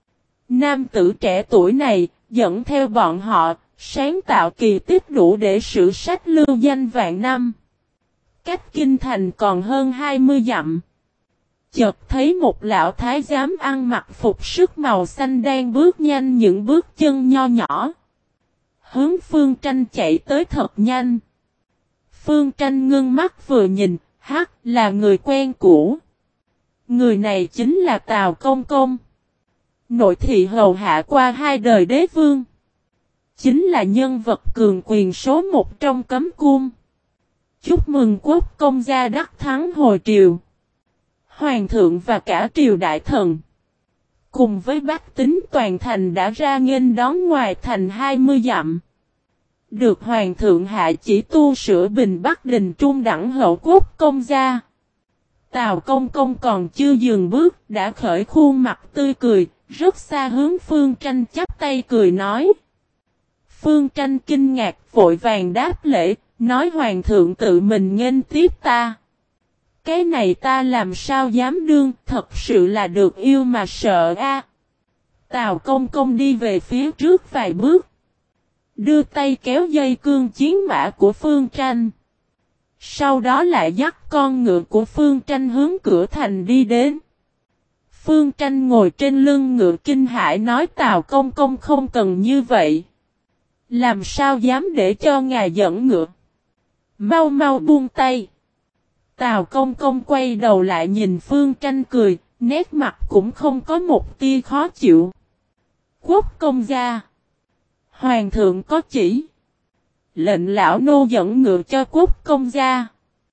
Nam tử trẻ tuổi này, dẫn theo bọn họ, sáng tạo kỳ tích đủ để sử sách lưu danh vạn năm. Cách kinh thành còn hơn 20 dặm. Chợt thấy một lão thái giám ăn mặc phục sức màu xanh đang bước nhanh những bước chân nho nhỏ. Hướng Phương Tranh chạy tới thật nhanh. Phương Tranh ngưng mắt vừa nhìn, là người quen cũ. Người này chính là Tào Công Công. Nội thị hầu hạ qua 2 đời đế vương. Chính là nhân vật cường quyền số 1 trong cấm cung. Chúc mừng quốc công gia đắc thắng hồi triều. Hoàng thượng và cả triều đại thần, cùng với bách tính toàn thành đã ra nghênh đón ngoài thành 20 dặm. Được hoàng thượng hạ chỉ tu sửa bình Bắc Đình trung đẳng hậu quốc công gia. Tào Công Công còn chưa dừng bước, đã khởi khuôn mặt tươi cười, rất xa hướng Phương Tranh chắp tay cười nói. Phương Tranh kinh ngạc vội vàng đáp lễ, nói hoàng thượng tự mình nghênh tiếp ta. Cái này ta làm sao dám đương, thật sự là được yêu mà sợ a. Tào Công Công đi về phía trước vài bước. Đưa tay kéo dây cương chiến mã của Phương Tranh. Sau đó lại dắt con ngựa của Phương Tranh hướng cửa thành đi đến. Phương Tranh ngồi trên lưng ngựa kinh hãi nói Tào Công Công không cần như vậy. Làm sao dám để cho ngài dẫn ngựa. Mau mau buông tay. Tào Công Công quay đầu lại nhìn Phương Tranh cười, nét mặt cũng không có một tia khó chịu. Quốc công gia. Hoàng thượng có chỉ. Lệnh lão nô dẫn ngựa cho quốc công gia.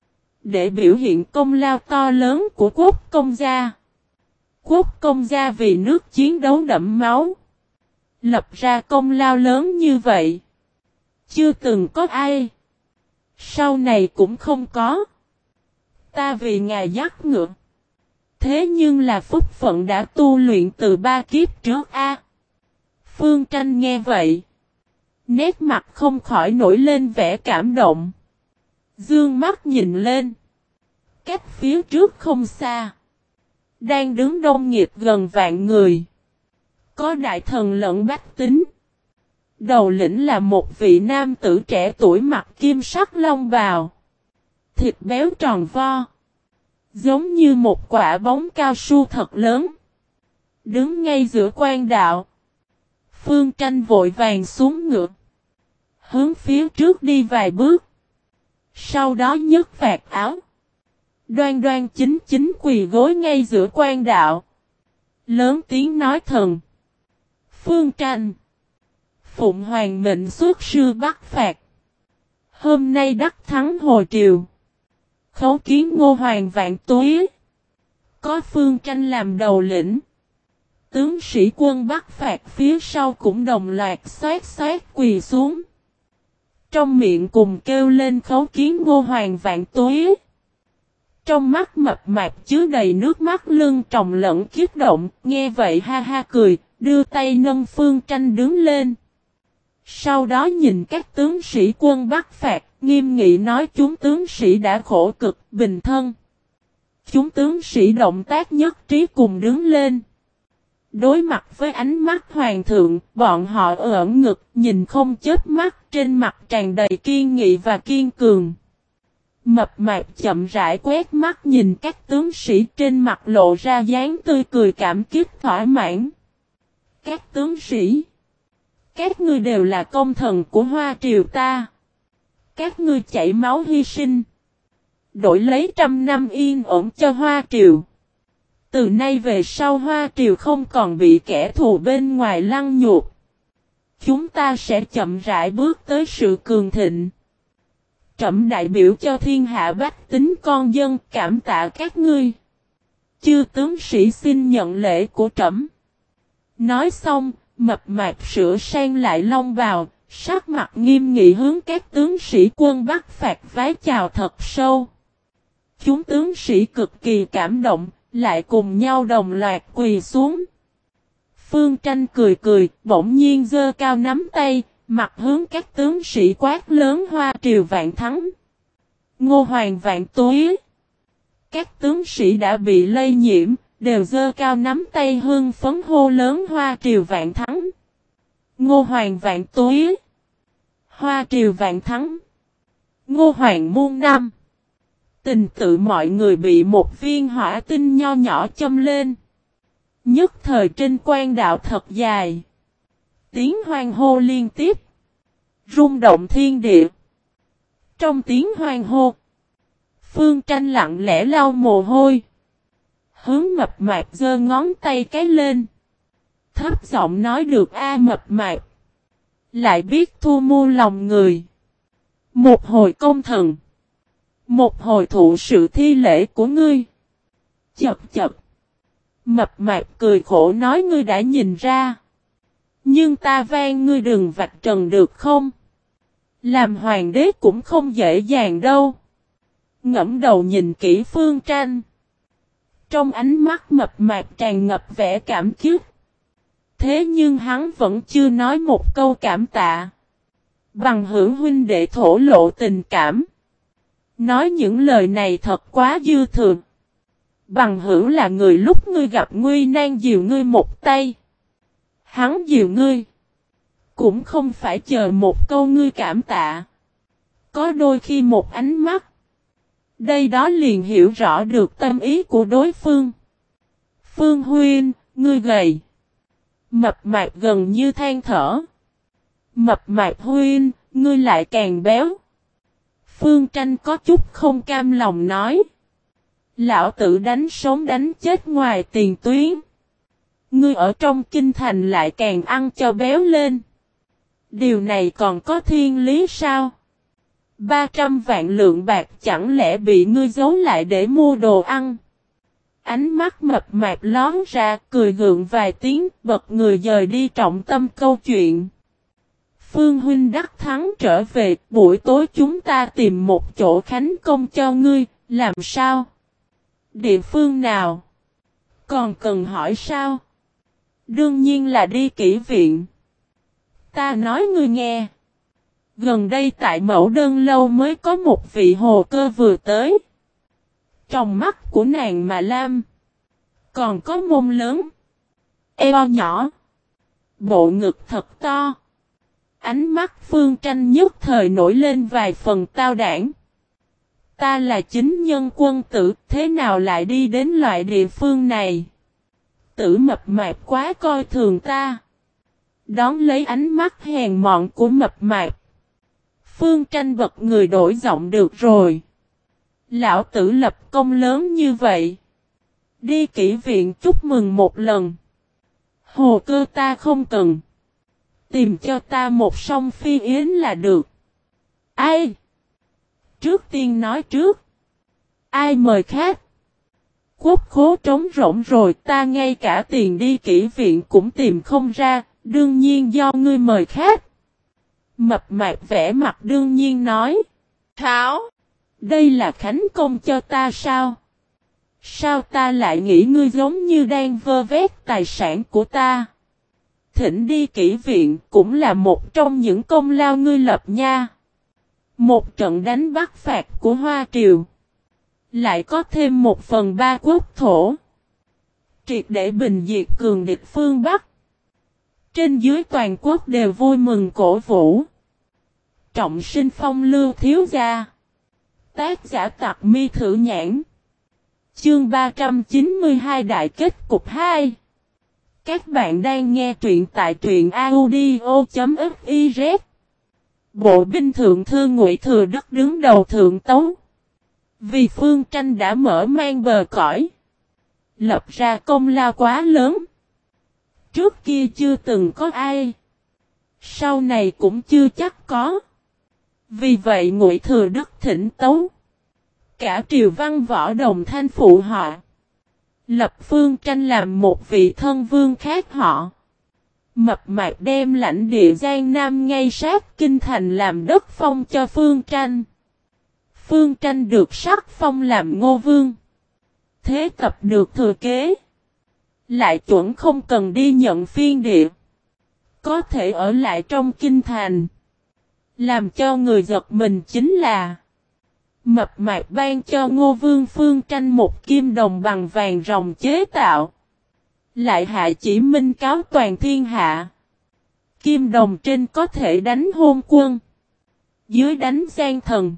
Để biểu hiện công lao to lớn của quốc công gia. Quốc công gia vì nước chiến đấu đẫm máu. Lập ra công lao lớn như vậy. Chưa từng có ai. Sau này cũng không có. Ta vì ngài dắt ngựa. Thế nhưng là phúc phận đã tu luyện từ 3 kiếp trước a. Phương Tranh nghe vậy. Nét mặt không khỏi nổi lên vẻ cảm động. Dương mắt nhìn lên. Cách phía trước không xa. Đang đứng đông nghịt gần vạn người. Có đại thần lẫn bách tính. Đầu lĩnh là một vị nam tử trẻ tuổi mặc kim sắc long bào. Thịt béo tròn vo. Giống như một quả bóng cao su thật lớn. Đứng ngay giữa quan đạo. Phương Tranh vội vàng xuống ngựa. Hướng phía trước đi vài bước. Sau đó nhấc vạt áo. Đoan đoan chính chính quỳ gối ngay giữa quan đạo. Lớn tiếng nói thần. Phương Tranh. Phụng Hoàng mệnh xuất sư bắt phạt. Hôm nay đắc thắng hồi triều. Khấu kiến Ngô Hoàng vạn tuế. Có Phương Tranh làm đầu lĩnh. Tướng sĩ quân bắt phạt phía sau cũng đồng loạt xoát xoát quỳ xuống. Trong miệng cùng kêu lên khấu kiến Ngô Hoàng vạn tuế. Trong mắt mập mạp chứa đầy nước mắt lưng tròng lẫn kiếp động, nghe vậy ha ha cười, đưa tay nâng Phương Tranh đứng lên. Sau đó nhìn các tướng sĩ quân bắt phạt, nghiêm nghị nói chúng tướng sĩ đã khổ cực, bình thân. Chúng tướng sĩ động tác nhất trí cùng đứng lên. Đối mặt với ánh mắt hoàng thượng, bọn họ ưỡn ngực, nhìn không chớp mắt, trên mặt tràn đầy kiên nghị và kiên cường. Mập mạp chậm rãi quét mắt nhìn các tướng sĩ trên mặt lộ ra dáng tươi cười cảm kích thỏa mãn. Các tướng sĩ, các ngươi đều là công thần của Hoa Triều ta. Các ngươi chảy máu hy sinh, đổi lấy 100 năm yên ổn cho Hoa Triều. Từ nay về sau Hoa Triều không còn bị kẻ thù bên ngoài lăng nhục. Chúng ta sẽ chậm rãi bước tới sự cường thịnh. Trẫm đại biểu cho thiên hạ bách tính con dân cảm tạ các ngươi. Chư tướng sĩ xin nhận lễ của trẫm. Nói xong, mập mạp sửa sang lại long bào, sắc mặt nghiêm nghị hướng các tướng sĩ quân bắt phạt vái chào thật sâu. Chúng tướng sĩ cực kỳ cảm động, lại cùng nhau đồng loạt quỳ xuống. Phương Tranh cười cười, bỗng nhiên giơ cao nắm tay, mặt hướng các tướng sĩ quát lớn Hoa Triều vạn thắng. Ngô Hoàng vạn tuế. Các tướng sĩ đã bị lây nhiễm, đều giơ cao nắm tay hưng phấn hô lớn Hoa Triều vạn thắng. Ngô Hoàng vạn tuế. Hoa Triều vạn thắng. Ngô Hoàng muôn năm. Tình tự mọi người bị một viên hỏa tinh nho nhỏ châm lên. Nhất thời trên quan đạo thật dài. Tiếng hoan hô liên tiếp. Rung động thiên địa. Trong tiếng hoan hô, Phương Tranh lặng lẽ lau mồ hôi. Hướng mập mạp giơ ngón tay cái lên. Thấp giọng nói được mập mạp. Lại biết thu mua lòng người. Một hồi công thần. Một hồi thụ sự thi lễ của ngươi. Chập chập. Mập mạp cười khổ nói ngươi đã nhìn ra. Nhưng ta van ngươi đừng vạch trần được không? Làm hoàng đế cũng không dễ dàng đâu. Ngẫm đầu nhìn kỹ Phương Tranh. Trong ánh mắt mập mạp tràn ngập vẻ cảm kích. Thế nhưng hắn vẫn chưa nói một câu cảm tạ. Bằng hữu huynh đệ thổ lộ tình cảm. Nói những lời này thật quá dư thừa. Bằng hữu là người lúc ngươi gặp nguy nan dìu ngươi một tay. Hắn dìu ngươi. Cũng không phải chờ một câu ngươi cảm tạ. Có đôi khi một ánh mắt. Đây đó liền hiểu rõ được tâm ý của đối phương. Phương huynh, ngươi gầy. Mập mạp gần như than thở. Mập mạp huynh, ngươi lại càng béo. Phương Tranh có chút không cam lòng nói. Lão tử đánh sống đánh chết ngoài tiền tuyến. Ngươi ở trong kinh thành lại càng ăn cho béo lên. Điều này còn có thiên lý sao? 300 vạn lượng bạc chẳng lẽ bị ngươi giấu lại để mua đồ ăn? Ánh mắt mập mạp lón ra, cười gượng vài tiếng, bật người dời đi trọng tâm câu chuyện. Phương huynh đắc thắng trở về, buổi tối chúng ta tìm một chỗ khánh công cho ngươi, làm sao? Địa phương nào? Còn cần hỏi sao? Đương nhiên là đi kỹ viện. Ta nói ngươi nghe. Gần đây tại Mẫu Đơn Lâu mới có một vị hồ cơ vừa tới. Trong mắt của nàng mà lam. Còn có mông lớn. Eo nhỏ. Bộ ngực thật to. Ánh mắt Phương Tranh nhất thời nổi lên vài phần tao đảng. Ta là chính nhân quân tử, thế nào lại đi đến loại địa phương này? Tử Mập Mạp quá coi thường ta. Đón lấy ánh mắt hèn mọn của Mập Mạp, Phương Tranh bật người đổi giọng được rồi. Lão tử lập công lớn như vậy. Đi kỹ viện chúc mừng một lần. Hồ cơ ta không cần. Tìm cho ta một song phi yến là được. Ai? Trước tiên nói trước. Ai mời khách? Quốc khố trống rỗng rồi, ta ngay cả tiền đi kỹ viện cũng tìm không ra, đương nhiên do ngươi mời khách. Mập Mạp vẻ mặt đương nhiên nói. Tháo, đây là khánh công cho ta sao? Sao ta lại nghĩ ngươi giống như đang vơ vét tài sản của ta? Thỉnh đi kỹ viện cũng là một trong những công lao ngươi lập nha. Một trận đánh bắt phạt của Hoa Triều, lại có thêm 1/3 quốc thổ, triệt để bình diệt cường địch phương Bắc. Trên dưới toàn quốc đều vui mừng cổ vũ. Trọng sinh phong lưu thiếu gia. Tác giả Tặc Mi Thử Nhãn. Chương 392 Đại kết cục 2. Các bạn đang nghe truyện tại truyện audio.fiz. Bộ binh thượng thư Ngụy Thừa Đức đứng đầu thượng tấu. Vì Phương Tranh đã mở mang bờ cõi, lập ra công lao quá lớn. Trước kia chưa từng có ai, sau này cũng chưa chắc có. Vì vậy Ngụy Thừa Đức thỉnh tấu. Cả triều văn võ đồng thanh phụ họ, lập Phương Tranh làm một vị thân vương khác họ. Mập Mạp đem lãnh địa Giang Nam ngay sát kinh thành làm đất phong cho Phương Tranh. Phương Tranh được sắc phong làm Ngô Vương. Thế tập được thừa kế, lại chuẩn không cần đi nhận phiên địa, có thể ở lại trong kinh thành. Làm cho người giật mình chính là Mập Mạp ban cho Ngô Vương Phương Tranh một kim đồng bằng vàng ròng chế tạo, lại hạ chỉ minh cáo toàn thiên hạ. Kim đồng trên có thể đánh hôn quân, dưới đánh gian thần.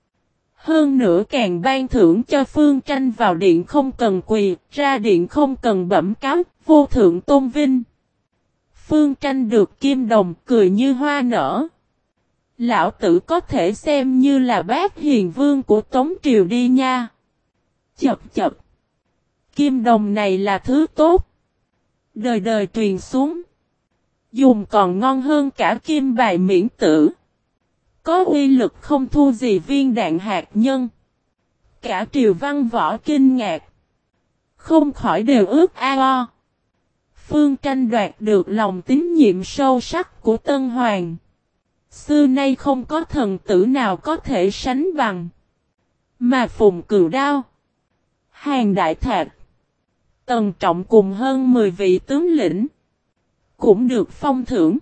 Hơn nữa càng ban thưởng cho Phương Tranh vào điện không cần quỳ, ra điện không cần bẩm cáo, vô thượng tôn vinh. Phương Tranh được kim đồng cười như hoa nở. Lão tử có thể xem như là bác hiền vương của Tống Triều đi nha. Chập chập. Kim đồng này là thứ tốt, đời đời truyền xuống. Dùng còn ngon hơn cả kim bài miễn tử. Có uy lực không thua gì viên đạn hạt nhân. Cả triều văn võ kinh ngạc, không khỏi đều ước ao. Phương Tranh đoạt được lòng tín nhiệm sâu sắc của Tân Hoàng. Xưa nay không có thần tử nào có thể sánh bằng. Mà Phùng Cừu Đao, Hàn Đại Thạch, Tần Trọng cùng hơn 10 vị tướng lĩnh cũng được phong thưởng.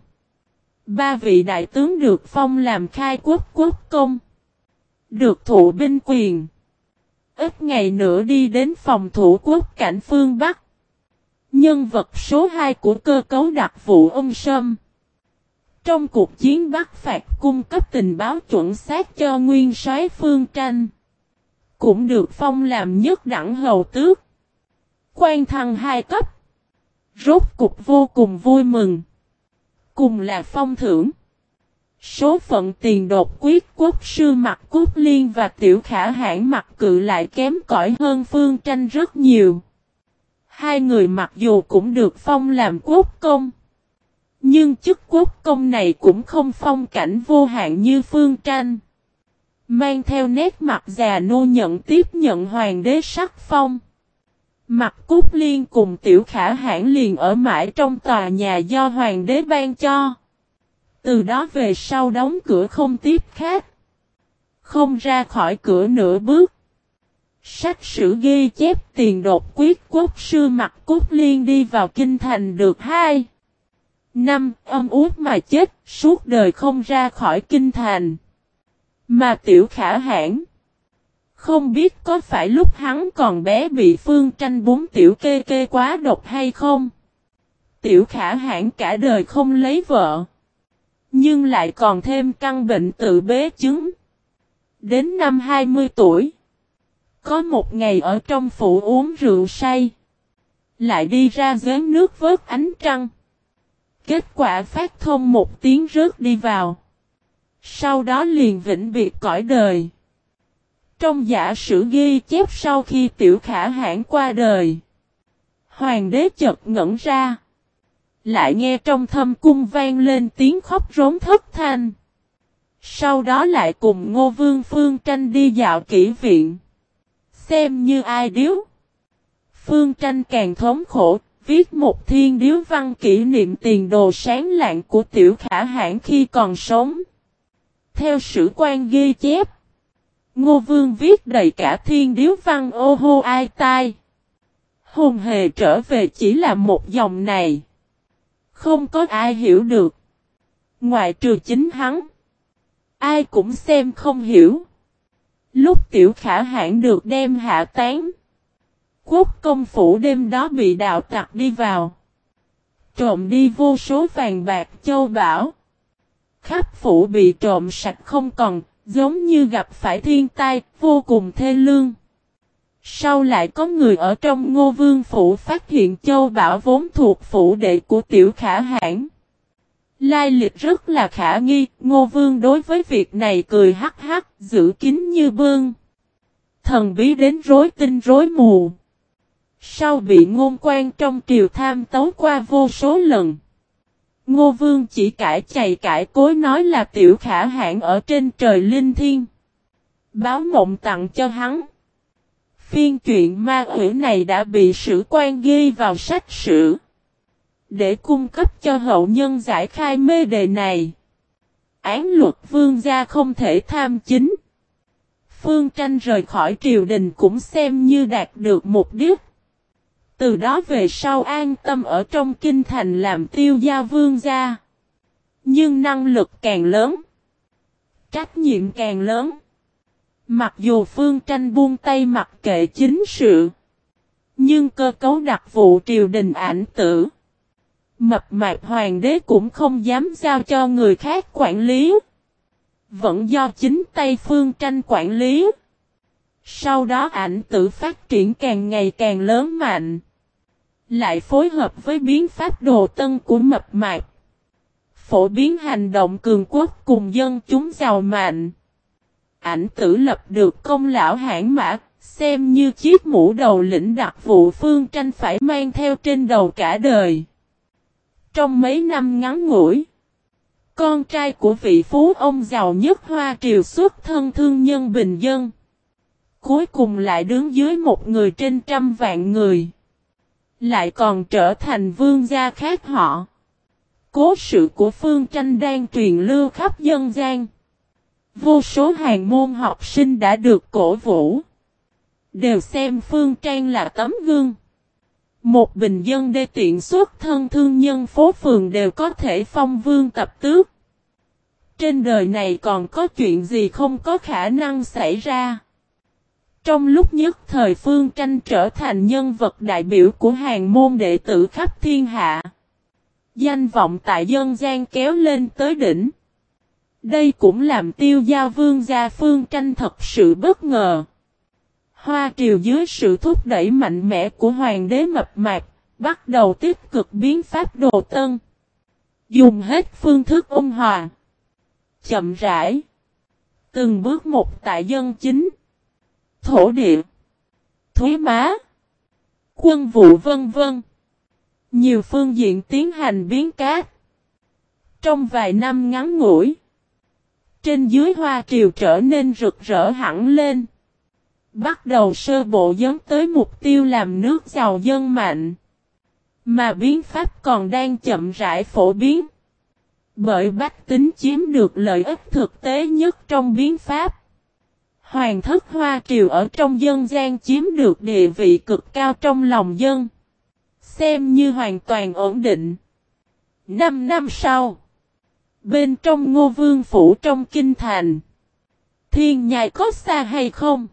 3 vị đại tướng được phong làm khai quốc quốc công, được thụ binh quyền. Ít ngày nữa đi đến phòng thủ quốc cảnh phương Bắc. Nhân vật số 2 của cơ cấu đặc vụ Ung Sâm, trong cuộc chiến Bắc phạt cung cấp tình báo chuẩn xác cho nguyên soái Phương Tranh, cũng được phong làm nhất đẳng hầu tước, quan thăng 2 cấp. Rốt cục vô cùng vui mừng. Cùng là phong thưởng. Số phận tiền đột quyết quốc sư Mạc Cốt Liên và Tiểu Khả Hãn Mạc Cự lại kém cỏi hơn Phương Tranh rất nhiều. Hai người mặc dù cũng được phong làm quốc công, nhưng chức quốc công này cũng không phong cảnh vô hạn như Phương Tranh. Mang theo nét mặt già nua nhận hoàng đế sắc phong. Mạc Cốt Liên cùng Tiểu Khả Hãn liền ở mãi trong tòa nhà do hoàng đế ban cho. Từ đó về sau đóng cửa không tiếp khách, không ra khỏi cửa nửa bước. Sách sử ghi chép tiền đột quyết quốc sư Mạc Cốt Liên đi vào kinh thành được 2 năm âm út mà chết, suốt đời không ra khỏi kinh thành. Mà Tiểu Khả Hãn, không biết có phải lúc hắn còn bé bị Phương Tranh búng tiểu kê kê quá độc hay không? Tiểu Khả Hãn cả đời không lấy vợ, Nhưng lại còn thêm căn bệnh tự bế chứng. Đến năm 20 tuổi. Có một ngày ở trong phủ uống rượu say. Lại đi ra giếng nước vớt ánh trăng. Kết quả phát thông một tiếng rớt đi vào. Sau đó liền vĩnh biệt cõi đời. Trong giả sử ghi chép sau khi Tiểu Khả Hãn qua đời. Hoàng đế chợt ngẩn ra. Lại nghe trong thâm cung vang lên tiếng khóc rống thất thanh. Sau đó lại cùng Ngô Vương Phương Tranh đi dạo kỹ viện. Xem như ai điếu. Phương Tranh càng thống khổ, viết một thiên điếu văn kỷ niệm tiền đồ sáng lạng của Tiểu Khả Hãn khi còn sống. Theo sử quan ghi chép, Ngô Vương viết đầy cả thiên điếu văn ô hô ai tai. Hồn hề trở về chỉ là một dòng này. Không có ai hiểu được. Ngoại trừ chính hắn. Ai cũng xem không hiểu. Lúc Tiểu Khả Hãn được đem hạ tán. Quốc công phủ đêm đó bị đạo tặc đi vào. Trộm đi vô số vàng bạc châu bảo. Khắp phủ bị trộm sạch không còn, giống như gặp phải thiên tai, vô cùng thê lương. Sau lại có người ở trong Ngô Vương phủ phát hiện châu bảo vốn thuộc phủ đệ của Tiểu Khả Hãn. Lai lịch rất là khả nghi, Ngô Vương đối với việc này cười hắc hắc, giữ kín như bương. Thần bí đến rối tinh rối mù. Sau bị ngôn quan trong triều tham tấu qua vô số lần. Ngô Vương chỉ cãi chày cãi cối nói là Tiểu Khả Hãn ở trên trời linh thiên. Báo mộng tặng cho hắn. Phiên chuyện ma quỷ này đã bị sử quan ghi vào sách sử. Để cung cấp cho hậu nhân giải khai mê đề này. Án luật vương gia không thể tham chính. Phương Tranh rời khỏi triều đình cũng xem như đạt được mục đích. Từ đó về sau an tâm ở trong kinh thành làm tiêu gia vương gia. Nhưng năng lực càng lớn. Trách nhiệm càng lớn. Mặc dù Phương Tranh buông tay mặc kệ chính sự. Nhưng cơ cấu đặc vụ triều đình ảnh tử. Mập mạp hoàng đế cũng không dám giao cho người khác quản lý. Vẫn do chính tay Phương Tranh quản lý. Sau đó ảnh tử phát triển càng ngày càng lớn mạnh. Lại phối hợp với biến pháp đồ tân của mập mạp. Phổ biến hành động cường quốc cùng dân chúng giàu mạnh. Ảnh tử lập được công lão hãn mã, xem như chiếc mũ đầu lĩnh đặc vụ Phương Tranh phải mang theo trên đầu cả đời. Trong mấy năm ngắn ngủi, con trai của vị phú ông giàu nhất Hoa Triều xuất thân thương nhân bình dân. Cuối cùng lại đứng dưới một người trên trăm vạn người. Lại còn trở thành vương gia khác họ. Cố sự của Phương Tranh đang truyền lưu khắp dân gian. Vô số hàng môn học sinh đã được cổ vũ. Đều xem Phương Tranh là tấm gương. Một bình dân đê tiện xuất thân thương nhân phố phường đều có thể phong vương tập tước. Trên đời này còn có chuyện gì không có khả năng xảy ra. Trong lúc nhất thời Phương Tranh trở thành nhân vật đại biểu của hàng môn đệ tử khắp thiên hạ. Danh vọng tại dân gian kéo lên tới đỉnh. Đây cũng làm tiêu gia vương gia Phương Tranh thật sự bất ngờ. Hoa Triều dưới sự thúc đẩy mạnh mẽ của hoàng đế mập mạp, bắt đầu tích cực biến pháp đồ tân. Dùng hết phương thức ôn hòa. Chậm rãi. Từng bước một tại dân chính. Thổ địa. Thuế má. Quân vụ vân vân. Nhiều phương diện tiến hành biến cát. Trong vài năm ngắn ngủi. Trên dưới Hoa Triều trở nên rực rỡ hẳn lên. Bắt đầu sơ bộ dấn tới mục tiêu làm nước giàu dân mạnh. Mà biến pháp còn đang chậm rãi phổ biến. Bởi bách tính chiếm được lợi ích thực tế nhất trong biến pháp. Hoàng thất Hoa Triều ở trong dân gian chiếm được địa vị cực cao trong lòng dân. Xem như hoàn toàn ổn định. 5 năm sau. Bên trong Ngô Vương phủ trong kinh thành. Thiên nhai có xa hay không?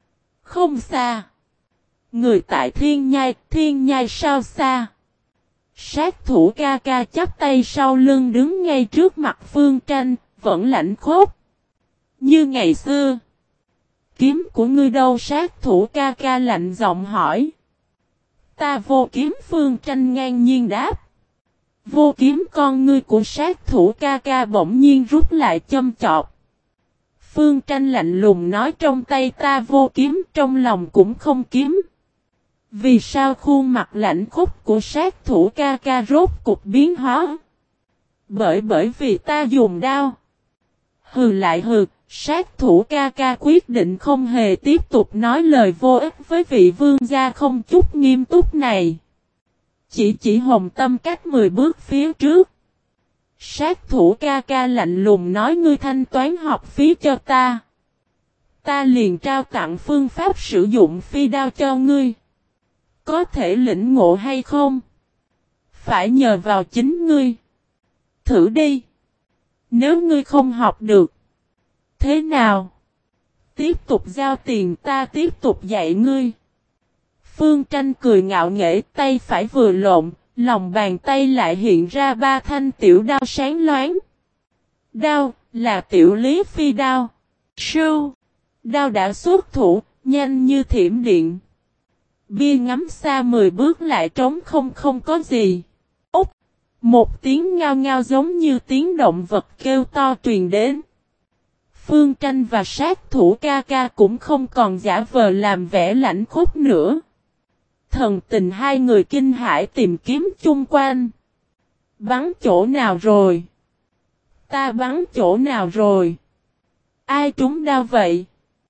Không xa. Người tại thiên nhai sao xa? Sát thủ ca ca chắp tay sau lưng đứng ngay trước mặt Phương Tranh, vẫn lạnh khốc. Như ngày xưa. Kiếm của ngươi đâu? Sát thủ ca ca lạnh giọng hỏi. Ta vô kiếm. Phương Tranh ngang nhiên đáp. Vô kiếm? Con ngươi của sát thủ ca ca bỗng nhiên rút lại châm chọc. Phương Tranh lạnh lùng nói trong tay ta vô kiếm, trong lòng cũng không kiếm. Vì sao khuôn mặt lạnh khốc của sát thủ ca ca rốt cục biến hóa? Bởi vì ta dùng đao. Hừ lại hừ, sát thủ ca ca quyết định không hề tiếp tục nói lời vô ích với vị vương gia không chút nghiêm túc này. Chỉ Hồng Tâm cách 10 bước phía trước. Sát thủ ca ca lạnh lùng nói ngươi thanh toán học phí cho ta. Ta liền trao tặng phương pháp sử dụng phi đao cho ngươi. Có thể lĩnh ngộ hay không? Phải nhờ vào chính ngươi. Thử đi. Nếu ngươi không học được. Thế nào? Tiếp tục giao tiền ta tiếp tục dạy ngươi. Phương Tranh cười ngạo nghễ, tay phải vừa lộn, lòng bàn tay lại hiện ra 3 thanh tiểu đao sáng loáng. Đao là tiểu lý phi đao. Sưu. Đao đã xuất thủ, nhanh như thiểm điện. Bia ngắm xa 10 bước lại trống không có gì. Úc! Một tiếng ngao ngao giống như tiếng động vật kêu to truyền đến. Phương Tranh và sát thủ ca ca cũng không còn giả vờ làm vẻ lãnh khốc nữa. Thần tình hai người kinh hãi tìm kiếm chung quanh. Bắn chỗ nào rồi? Ta bắn chỗ nào rồi? Ai trúng đao vậy?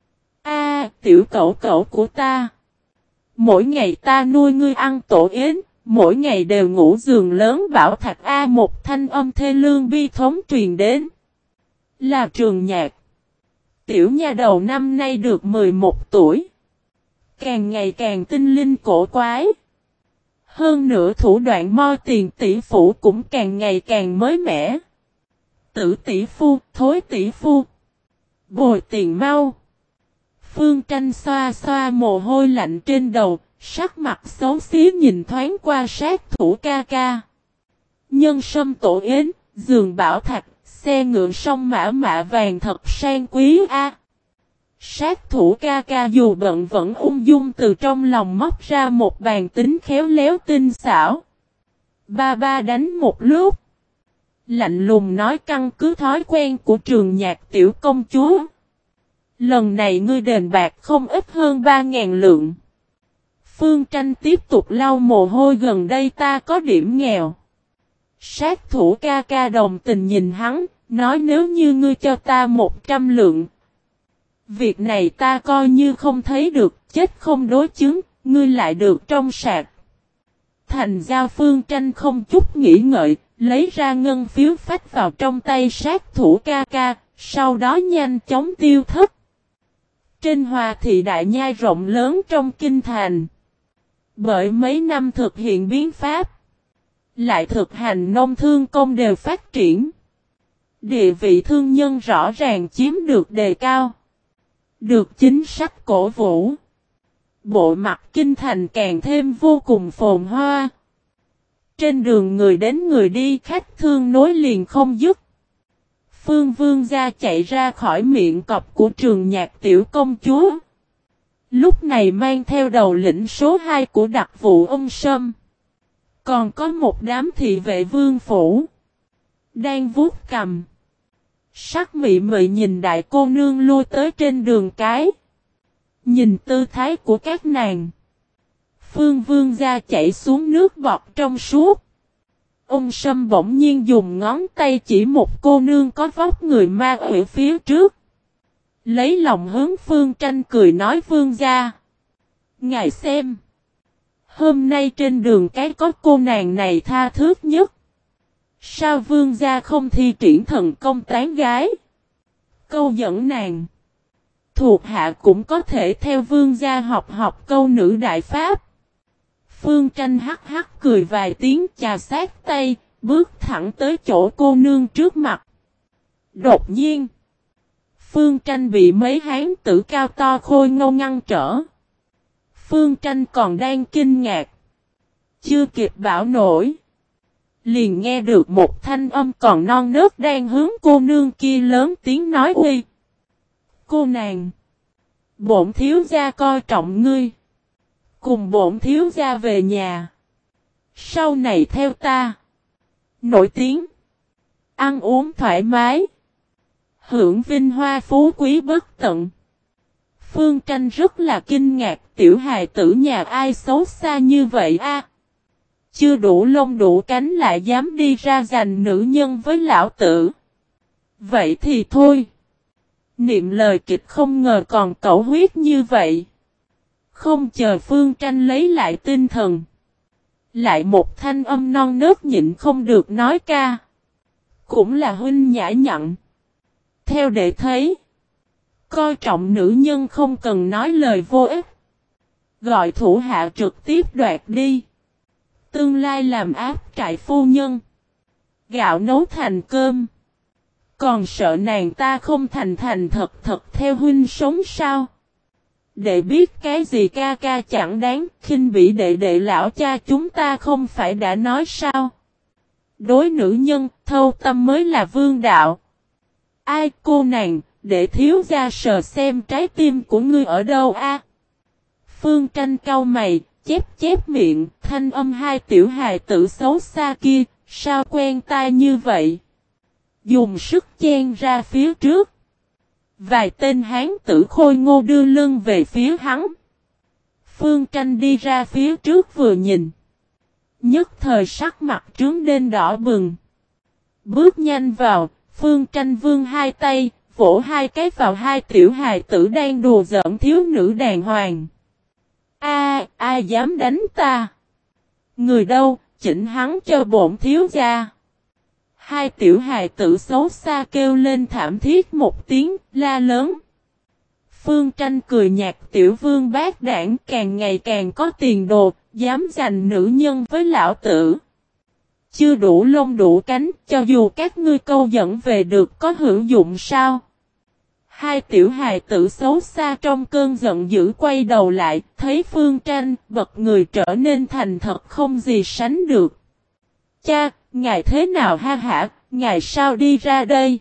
Tiểu cẩu của ta. Mỗi ngày ta nuôi ngươi ăn tổ yến, mỗi ngày đều ngủ giường lớn bảo thạch một thanh âm thê lương bi thống truyền đến. Là Trường Nhạc. Tiểu nha đầu năm nay được 11 tuổi. Càng ngày càng tinh linh cổ quái. Hơn nữa thủ đoạn moi tiền tỷ phu cũng càng ngày càng mới mẻ. Tử tỷ phu, thối tỷ phu. Bồi tiền mau. Phương Tranh xoa xoa mồ hôi lạnh trên đầu, sắc mặt xấu xí nhìn thoáng qua sát thủ ca ca. Nhân sâm tổ yến, giường bảo thạch, xe ngựa sông mã vàng thật sang quý a. Sát thủ ca ca dù bận vẫn ung dung từ trong lòng móc ra một bàn tính khéo léo tinh xảo. Ba đánh một lúc. Lạnh lùng nói căn cứ thói quen của Trường Nhạc tiểu công chúa. Lần này ngươi đền bạc không ít hơn 3.000 lượng. Phương Tranh tiếp tục lau mồ hôi gần đây ta có điểm nghèo. Sát thủ ca ca đồng tình nhìn hắn, nói nếu như ngươi cho ta 100 lượng. Việc này ta coi như không thấy được, chết không đối chứng, ngươi lại được trong sạc. Thành giao. Phương Tranh không chút nghĩ ngợi, lấy ra ngân phiếu phách vào trong tay sát thủ ca ca, sau đó nhanh chóng tiêu thất. Trên Hòa Thị đại nhai rộng lớn trong kinh thành. Bởi mấy năm thực hiện biến pháp, lại thực hành nông thương công đều phát triển. Địa vị thương nhân rõ ràng chiếm được đề cao. Được chính sách cổ vũ. Bộ mặt kinh thành càng thêm vô cùng phồn hoa. Trên đường người đến người đi khách thương nối liền không dứt. Phương Vương gia chạy ra khỏi miệng cọp của Trường Nhạc tiểu công chúa. Lúc này mang theo đầu lĩnh số 2 của đặc vụ Sâm. Còn có một đám thị vệ vương phủ. Đang vuốt cầm. Sắc mị mị nhìn đại cô nương lui tới trên đường cái. Nhìn tư thái của các nàng. Phương Vương gia chảy xuống nước bọt trong suốt. Sâm bỗng nhiên dùng ngón tay chỉ một cô nương có vóc người ma quỷ phía trước. Lấy lòng hướng Phương Tranh cười nói Vương gia. Ngài xem. Hôm nay trên đường cái có cô nàng này tha thước nhất. Sao Vương gia không thi triển thần công tán gái? Câu dẫn nàng. Thuộc hạ cũng có thể theo Vương gia học câu nữ đại pháp. Phương Tranh hắc hắc cười vài tiếng chà sát tay, bước thẳng tới chỗ cô nương trước mặt. Đột nhiên, Phương Tranh bị mấy hán tử cao to khôi ngô ngăn trở. Phương Tranh còn đang kinh ngạc. Chưa kịp bảo nổi. Liền nghe được một thanh âm còn non nớt đang hướng cô nương kia lớn tiếng nói uy. Cô nàng! Bổn thiếu gia coi trọng ngươi. Cùng bổn thiếu gia về nhà. Sau này theo ta. Nổi tiếng. Ăn uống thoải mái. Hưởng vinh hoa phú quý bất tận. Phương Tranh rất là kinh ngạc, tiểu hài tử nhà ai xấu xa như vậy a? Chưa đủ lông đủ cánh lại dám đi ra giành nữ nhân với lão tử. Vậy thì thôi. Niệm lời kịch không ngờ còn cẩu huyết như vậy. Không chờ Phương Tranh lấy lại tinh thần. Lại một thanh âm non nớt nhịn không được nói ca. Cũng là huynh nhã nhặn. Theo để thấy. Coi trọng nữ nhân không cần nói lời vô ích. Gọi thủ hạ trực tiếp đoạt đi. Tương lai làm áp trại phu nhân. Gạo nấu thành cơm. Còn sợ nàng ta không thành thật theo huynh sống sao? Để biết cái gì ca ca chẳng đáng, khinh bỉ đệ lão cha chúng ta không phải đã nói sao? Đối nữ nhân, thâu tâm mới là vương đạo. Ai cô nàng, để thiếu gia sờ xem trái tim của ngươi ở đâu a? Phương Tranh cau mày, chép miệng, thanh âm hai tiểu hài tử xấu xa kia, sao quen tai như vậy? Dùng sức chen ra phía trước. Vài tên hán tử khôi ngô đưa lưng về phía hắn. Phương Tranh đi ra phía trước vừa nhìn. Nhất thời sắc mặt trướng lên đỏ bừng. Bước nhanh vào, Phương Tranh vươn hai tay, vỗ hai cái vào hai tiểu hài tử đang đùa giỡn thiếu nữ đàng hoàng. Ai dám đánh ta? Người đâu, chỉnh hắn cho bổn thiếu gia. Hai tiểu hài tử xấu xa kêu lên thảm thiết một tiếng, la lớn. Phương Tranh cười nhạt tiểu vương bát đảng càng ngày càng có tiền đồ, dám giành nữ nhân với lão tử. Chưa đủ lông đủ cánh, cho dù các ngươi câu dẫn về được có hữu dụng sao? Hai tiểu hài tử xấu xa trong cơn giận dữ quay đầu lại, thấy Phương Tranh, bật người trở nên thành thật không gì sánh được. Cha, ngài thế nào ha hả, ngài sao đi ra đây?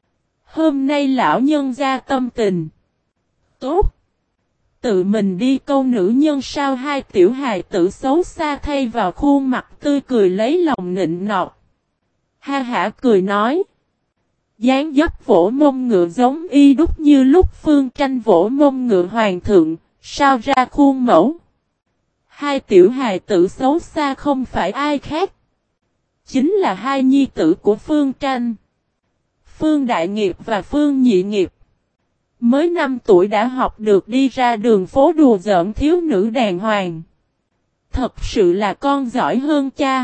Hôm nay lão nhân gia tâm tình. Tốt. Tự mình đi câu nữ nhân sao hai tiểu hài tử xấu xa thay vào khuôn mặt tươi cười lấy lòng nịnh nọt. Ha hả cười nói. Dáng dấp vỗ mông ngựa giống y đúc như lúc Phương Tranh vỗ mông ngựa hoàng thượng, sao ra khuôn mẫu. Hai tiểu hài tử xấu xa không phải ai khác. Chính là hai nhi tử của Phương Tranh. Phương Đại Nghiệp và Phương Nhị Nghiệp. Mới 5 tuổi đã học được đi ra đường phố đùa giỡn thiếu nữ đàng hoàng. Thật sự là con giỏi hơn cha.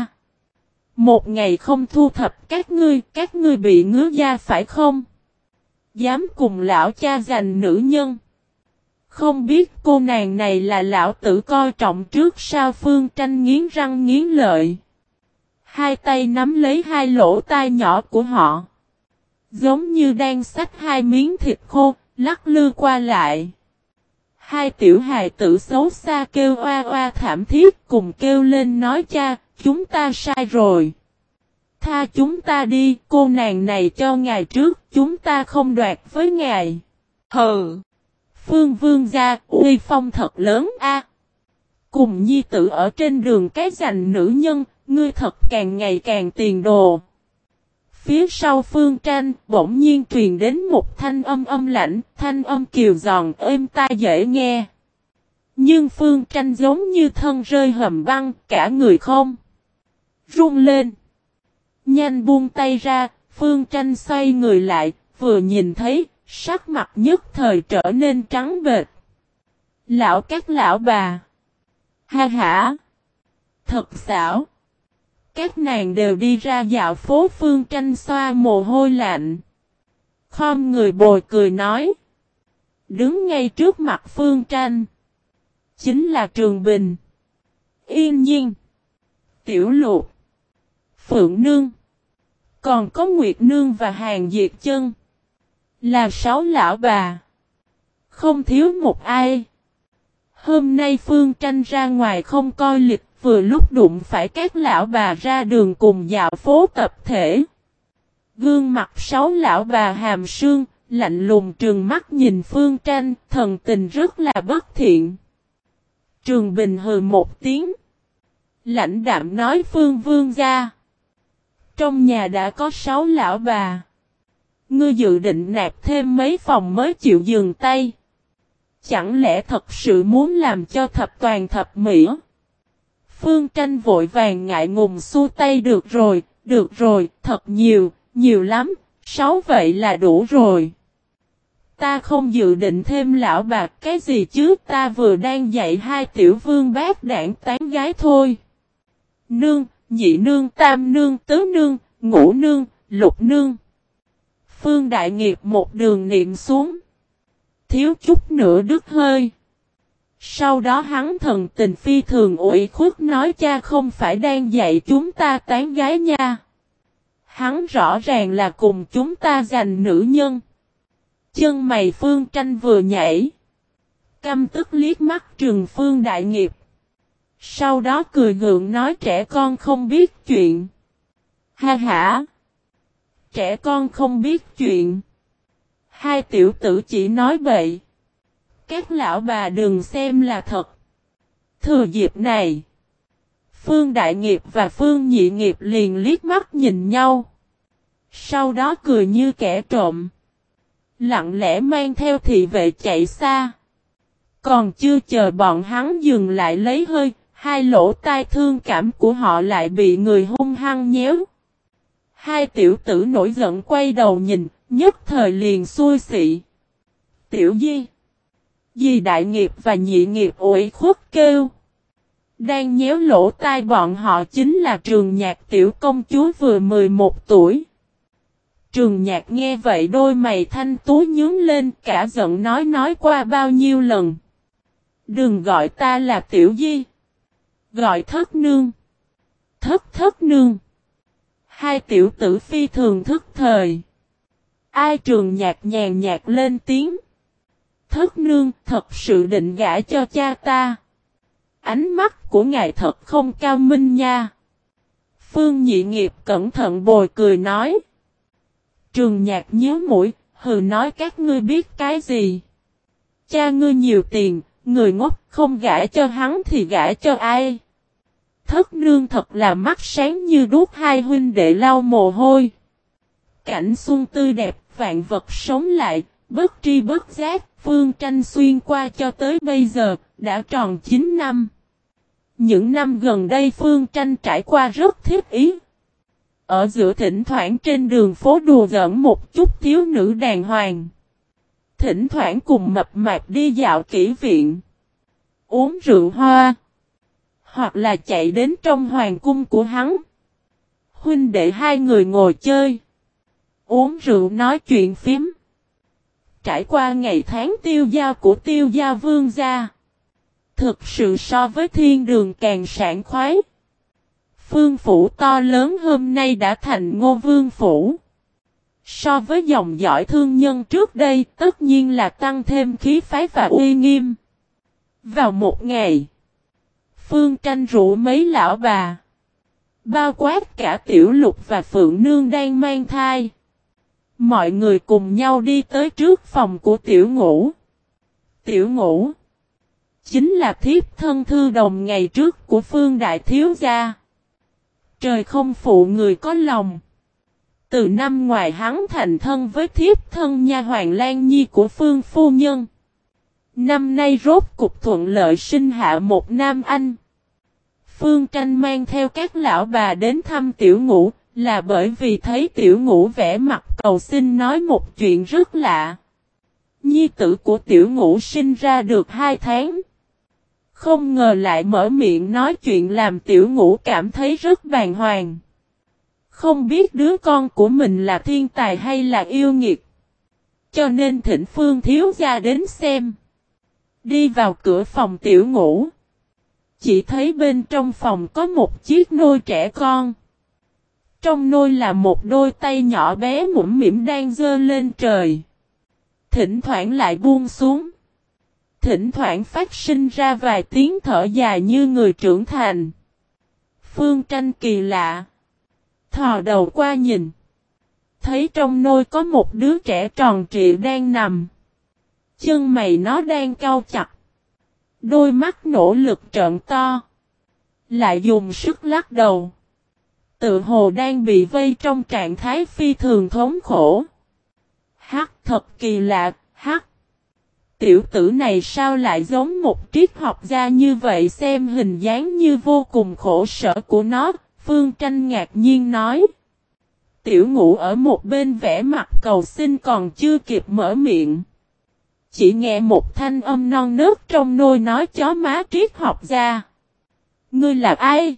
Một ngày không thu thập các ngươi bị ngứa da phải không? Dám cùng lão cha giành nữ nhân. Không biết cô nàng này là lão tử coi trọng trước sao Phương Tranh nghiến răng nghiến lợi. Hai tay nắm lấy hai lỗ tai nhỏ của họ. Giống như đang xách hai miếng thịt khô, lắc lư qua lại. Hai tiểu hài tử xấu xa kêu oa oa thảm thiết cùng kêu lên nói cha, chúng ta sai rồi. Tha chúng ta đi, cô nàng này cho ngài trước, chúng ta không đoạt với ngài. Hừ! Phương vương gia, uy phong thật lớn a. Cùng nhi tử ở trên đường cái giành nữ nhân, ngươi thật càng ngày càng tiền đồ. Phía sau Phương Tranh, bỗng nhiên truyền đến một thanh âm lạnh, thanh âm kiều giòn êm tai dễ nghe. Nhưng Phương Tranh giống như thân rơi hầm băng, cả người không run lên. Nhanh buông tay ra, Phương Tranh xoay người lại, vừa nhìn thấy, sắc mặt nhất thời trở nên trắng bệch. Lão các lão bà. Ha hả. Thật xảo. Các nàng đều đi ra dạo phố. Phương Tranh xoa mồ hôi lạnh. Khom người bồi cười nói. Đứng ngay trước mặt Phương Tranh. Chính là Trường Bình. Yên Nhiên. Tiểu Lục. Phượng Nương. Còn có Nguyệt Nương và Hàng Diệt Chân. Là 6 lão bà. Không thiếu một ai. Hôm nay Phương Tranh ra ngoài không coi lịch vừa lúc đụng phải các lão bà ra đường cùng dạo phố tập thể. Gương mặt sáu lão bà hàm sương, lạnh lùng trừng mắt nhìn Phương Tranh, thần tình rất là bất thiện. Trường Bình hừ một tiếng. Lãnh đạm nói Phương vương gia. Trong nhà đã có 6 lão bà. Ngươi dự định nạp thêm mấy phòng mới chịu dừng tay. Chẳng lẽ thật sự muốn làm cho thập toàn thập mỹ? Phương Tranh vội vàng ngại ngùng xua tay được rồi, thật nhiều, nhiều lắm, 6 vậy là đủ rồi. Ta không dự định thêm lão bạc cái gì chứ, ta vừa đang dạy 2 tiểu vương bát đảng tán gái thôi. Nương, nhị nương, tam nương, tứ nương, ngũ nương, lục nương. Phương Đại Nghiệp một đường niệm xuống. Thiếu chút nữa đứt hơi. Sau đó hắn thần tình phi thường ủy khuất nói cha không phải đang dạy chúng ta tán gái nha. Hắn rõ ràng là cùng chúng ta giành nữ nhân. Chân mày Phương Tranh vừa nhảy. Căm tức liếc mắt trừng Phương Đại Nghiệp. Sau đó cười gượng nói trẻ con không biết chuyện. Ha ha. Trẻ con không biết chuyện. 2 tiểu tử chỉ nói bậy. Các lão bà đừng xem là thật. Thừa dịp này. Phương Đại Nghiệp và Phương Nhị Nghiệp liền liếc mắt nhìn nhau. Sau đó cười như kẻ trộm. Lặng lẽ mang theo thị vệ chạy xa. Còn chưa chờ bọn hắn dừng lại lấy hơi. 2 lỗ tai thương cảm của họ lại bị người hung hăng nhéo. 2 tiểu tử nổi giận quay đầu nhìn, nhất thời liền xui xị. Tiểu Di, Di Đại Nghiệp và Nhị Nghiệp ủy khuất kêu. Đang nhéo lỗ tai bọn họ chính là Trường Nhạc tiểu công chúa vừa 11 tuổi. Trường Nhạc nghe vậy đôi mày thanh tú nhướng lên cả giận nói qua bao nhiêu lần. Đừng gọi ta là Tiểu Di. Gọi thất nương. Thất nương. 2 tiểu tử phi thường thức thời. Ai Trường Nhạc nhàn nhạt lên tiếng. Thất nương thật sự định gả cho cha ta. Ánh mắt của ngài thật không cao minh nha. Phương Nhị Nghiệp cẩn thận bồi cười nói. Trường Nhạc nhớ mũi, hừ nói các ngươi biết cái gì. Cha ngươi nhiều tiền, người ngốc không gả cho hắn thì gả cho ai. Thất nương thật là mắt sáng như đuốc 2 huynh đệ lau mồ hôi. Cảnh xuân tươi đẹp, vạn vật sống lại, bất tri bất giác, Phương Tranh xuyên qua cho tới bây giờ, đã tròn 9 năm. Những năm gần đây Phương Tranh trải qua rất thiết ý. Ở giữa thỉnh thoảng trên đường phố đùa giỡn một chút thiếu nữ đàng hoàng. Thỉnh thoảng cùng mập mạp đi dạo kỹ viện. Uống rượu hoa. Hoặc là chạy đến trong hoàng cung của hắn. Huynh đệ 2 người ngồi chơi. Uống rượu nói chuyện phím. Trải qua ngày tháng tiêu dao của tiêu gia vương gia. Thực sự so với thiên đường càng sảng khoái. Phương phủ to lớn hôm nay đã thành Ngô Vương phủ. So với dòng dõi thương nhân trước đây tất nhiên là tăng thêm khí phái và uy nghiêm. Vào một ngày. Phương Tranh rủ mấy lão bà. Bao quát cả Tiểu Lục và Phượng Nương đang mang thai. Mọi người cùng nhau đi tới trước phòng của Tiểu Ngũ. Tiểu Ngũ chính là thiếp thân thư đồng ngày trước của Phương Đại Thiếu Gia. Trời không phụ người có lòng. Từ năm ngoài hắn thành thân với thiếp thân nha hoàn Lan Nhi của Phương Phu Nhân. Năm nay rốt cục thuận lợi sinh hạ một nam anh. Phương Tranh mang theo các lão bà đến thăm Tiểu Ngũ là bởi vì thấy Tiểu Ngũ vẻ mặt cầu xin nói một chuyện rất lạ. Nhi tử của Tiểu Ngũ sinh ra được 2 tháng. Không ngờ lại mở miệng nói chuyện làm Tiểu Ngũ cảm thấy rất bàng hoàng. Không biết đứa con của mình là thiên tài hay là yêu nghiệt. Cho nên thỉnh Phương thiếu gia đến xem. Đi vào cửa phòng Tiểu Ngũ. Chỉ thấy bên trong phòng có một chiếc nôi trẻ con. Trong nôi là một đôi tay nhỏ bé mũm mĩm đang giơ lên trời. Thỉnh thoảng lại buông xuống. Thỉnh thoảng phát sinh ra vài tiếng thở dài như người trưởng thành. Phương Tranh kỳ lạ. Thò đầu qua nhìn. Thấy trong nôi có một đứa trẻ tròn trịa đang nằm. Chân mày nó đang cau chặt. Đôi mắt nỗ lực trợn to. Lại dùng sức lắc đầu. Tự hồ đang bị vây trong trạng thái phi thường thống khổ. Hắc, thật kỳ lạ, hắc. Tiểu tử này sao lại giống một triết học gia như vậy, xem hình dáng như vô cùng khổ sở của nó, Phương Tranh ngạc nhiên nói. Tiểu Ngũ ở một bên vẽ mặt cầu xin còn chưa kịp mở miệng. Chỉ nghe một thanh âm non nớt trong nôi nói chó má triết học gia. Ngươi là ai?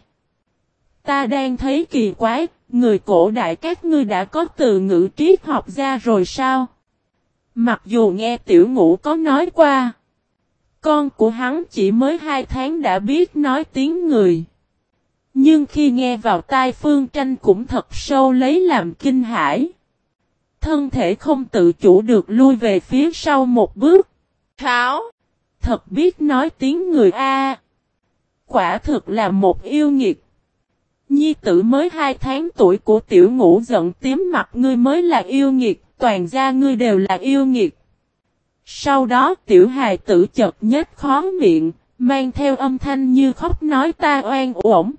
Ta đang thấy kỳ quái, người cổ đại các ngươi đã có từ ngữ triết học gia rồi sao? Mặc dù nghe Tiểu Ngũ có nói qua. Con của hắn chỉ mới 2 tháng đã biết nói tiếng người. Nhưng khi nghe vào tai Phương Tranh cũng thật sâu lấy làm kinh hãi. Thân thể không tự chủ được lui về phía sau một bước. Tháo! Thật biết nói tiếng người a. Quả thực là một yêu nghiệt. Nhi tử mới 2 tháng tuổi của Tiểu Ngũ giận tím mặt, ngươi mới là yêu nghiệt, toàn gia ngươi đều là yêu nghiệt. Sau đó tiểu hài tử chợt nhếch khó miệng, mang theo âm thanh như khóc nói ta oan uổng.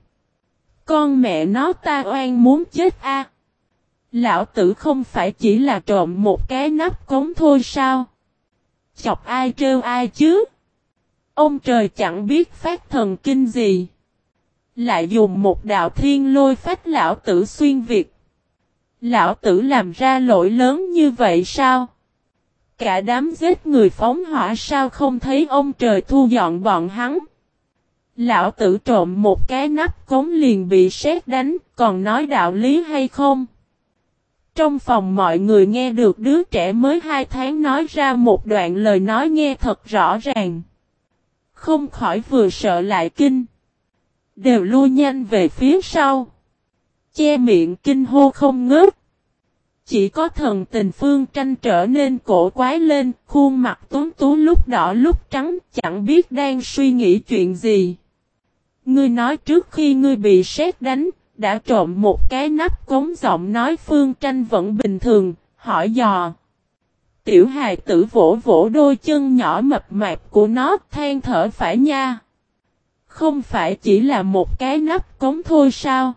Con mẹ nó ta oan muốn chết a. Lão tử không phải chỉ là trộm một cái nắp cống thôi sao? Chọc ai trêu ai chứ? Ông trời chẳng biết phát thần kinh gì. Lại dùng một đạo thiên lôi phách lão tử xuyên việt. Lão tử làm ra lỗi lớn như vậy sao? Cả đám giết người phóng hỏa sao không thấy ông trời thu dọn bọn hắn? Lão tử trộm một cái nắp cống liền bị sét đánh, còn nói đạo lý hay không? Trong phòng mọi người nghe được đứa trẻ mới 2 tháng nói ra một đoạn lời nói nghe thật rõ ràng. Không khỏi vừa sợ lại kinh. Đều lui nhanh về phía sau. Che miệng kinh hô không ngớt. Chỉ có thần tình Phương Tranh trở nên cổ quái lên, khuôn mặt tuấn tú lúc đỏ lúc trắng, chẳng biết đang suy nghĩ chuyện gì. Ngươi nói trước khi ngươi bị sét đánh, đã trộm một cái nắp cống, giọng nói Phương Tranh vẫn bình thường, hỏi dò. Tiểu hài tử vỗ vỗ đôi chân nhỏ mập mạp của nó, than thở phải nha. Không phải chỉ là một cái nắp cống thôi sao?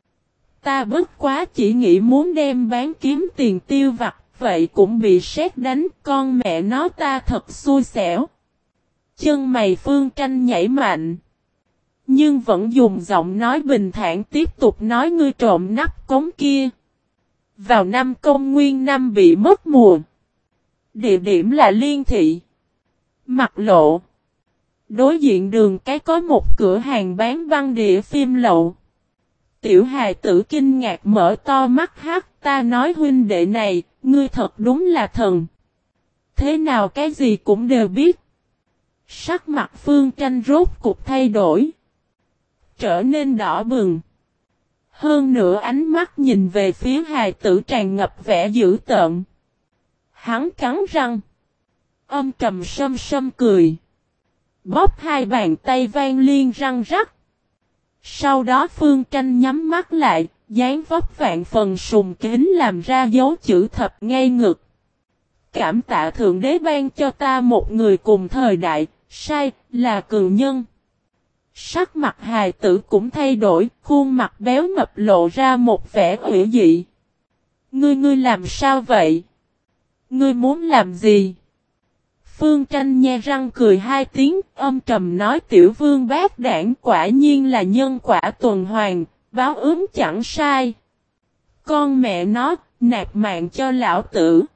Ta bất quá chỉ nghĩ muốn đem bán kiếm tiền tiêu vặt, vậy cũng bị sét đánh, con mẹ nó ta thật xui xẻo. Chân mày Phương Tranh nhảy mạnh. Nhưng vẫn dùng giọng nói bình thản tiếp tục nói ngươi trộm nắp cống kia. Vào năm Công Nguyên năm bị mất mùa. Địa điểm là Liên Thị. Mặt lộ. Đối diện đường cái có một cửa hàng bán băng đĩa phim lậu. Tiểu hài tử kinh ngạc mở to mắt hắt, ta nói huynh đệ này, ngươi thật đúng là thần. Thế nào cái gì cũng đều biết. Sắc mặt Phương Tranh rốt cục thay đổi. Trở nên đỏ bừng. Hơn nữa ánh mắt nhìn về phía hài tử tràn ngập vẻ dữ tợn. Hắn cắn răng. Âm trầm sâm sâm cười. Bóp 2 bàn tay vang liên răng rắc. Sau đó Phương Tranh nhắm mắt lại, dáng vóc vạn phần sùng kính làm ra dấu chữ thập ngay ngực. Cảm tạ Thượng Đế ban cho ta một người cùng thời đại, sai, là cường nhân. Sắc mặt hài tử cũng thay đổi, khuôn mặt béo mập lộ ra một vẻ ủy dị. Ngươi làm sao vậy? Ngươi muốn làm gì? Phương Tranh nhe răng cười 2 tiếng, âm trầm nói tiểu vương bác đảng quả nhiên là nhân quả tuần hoàn, báo ứng chẳng sai. Con mẹ nó, nạp mạng cho lão tử.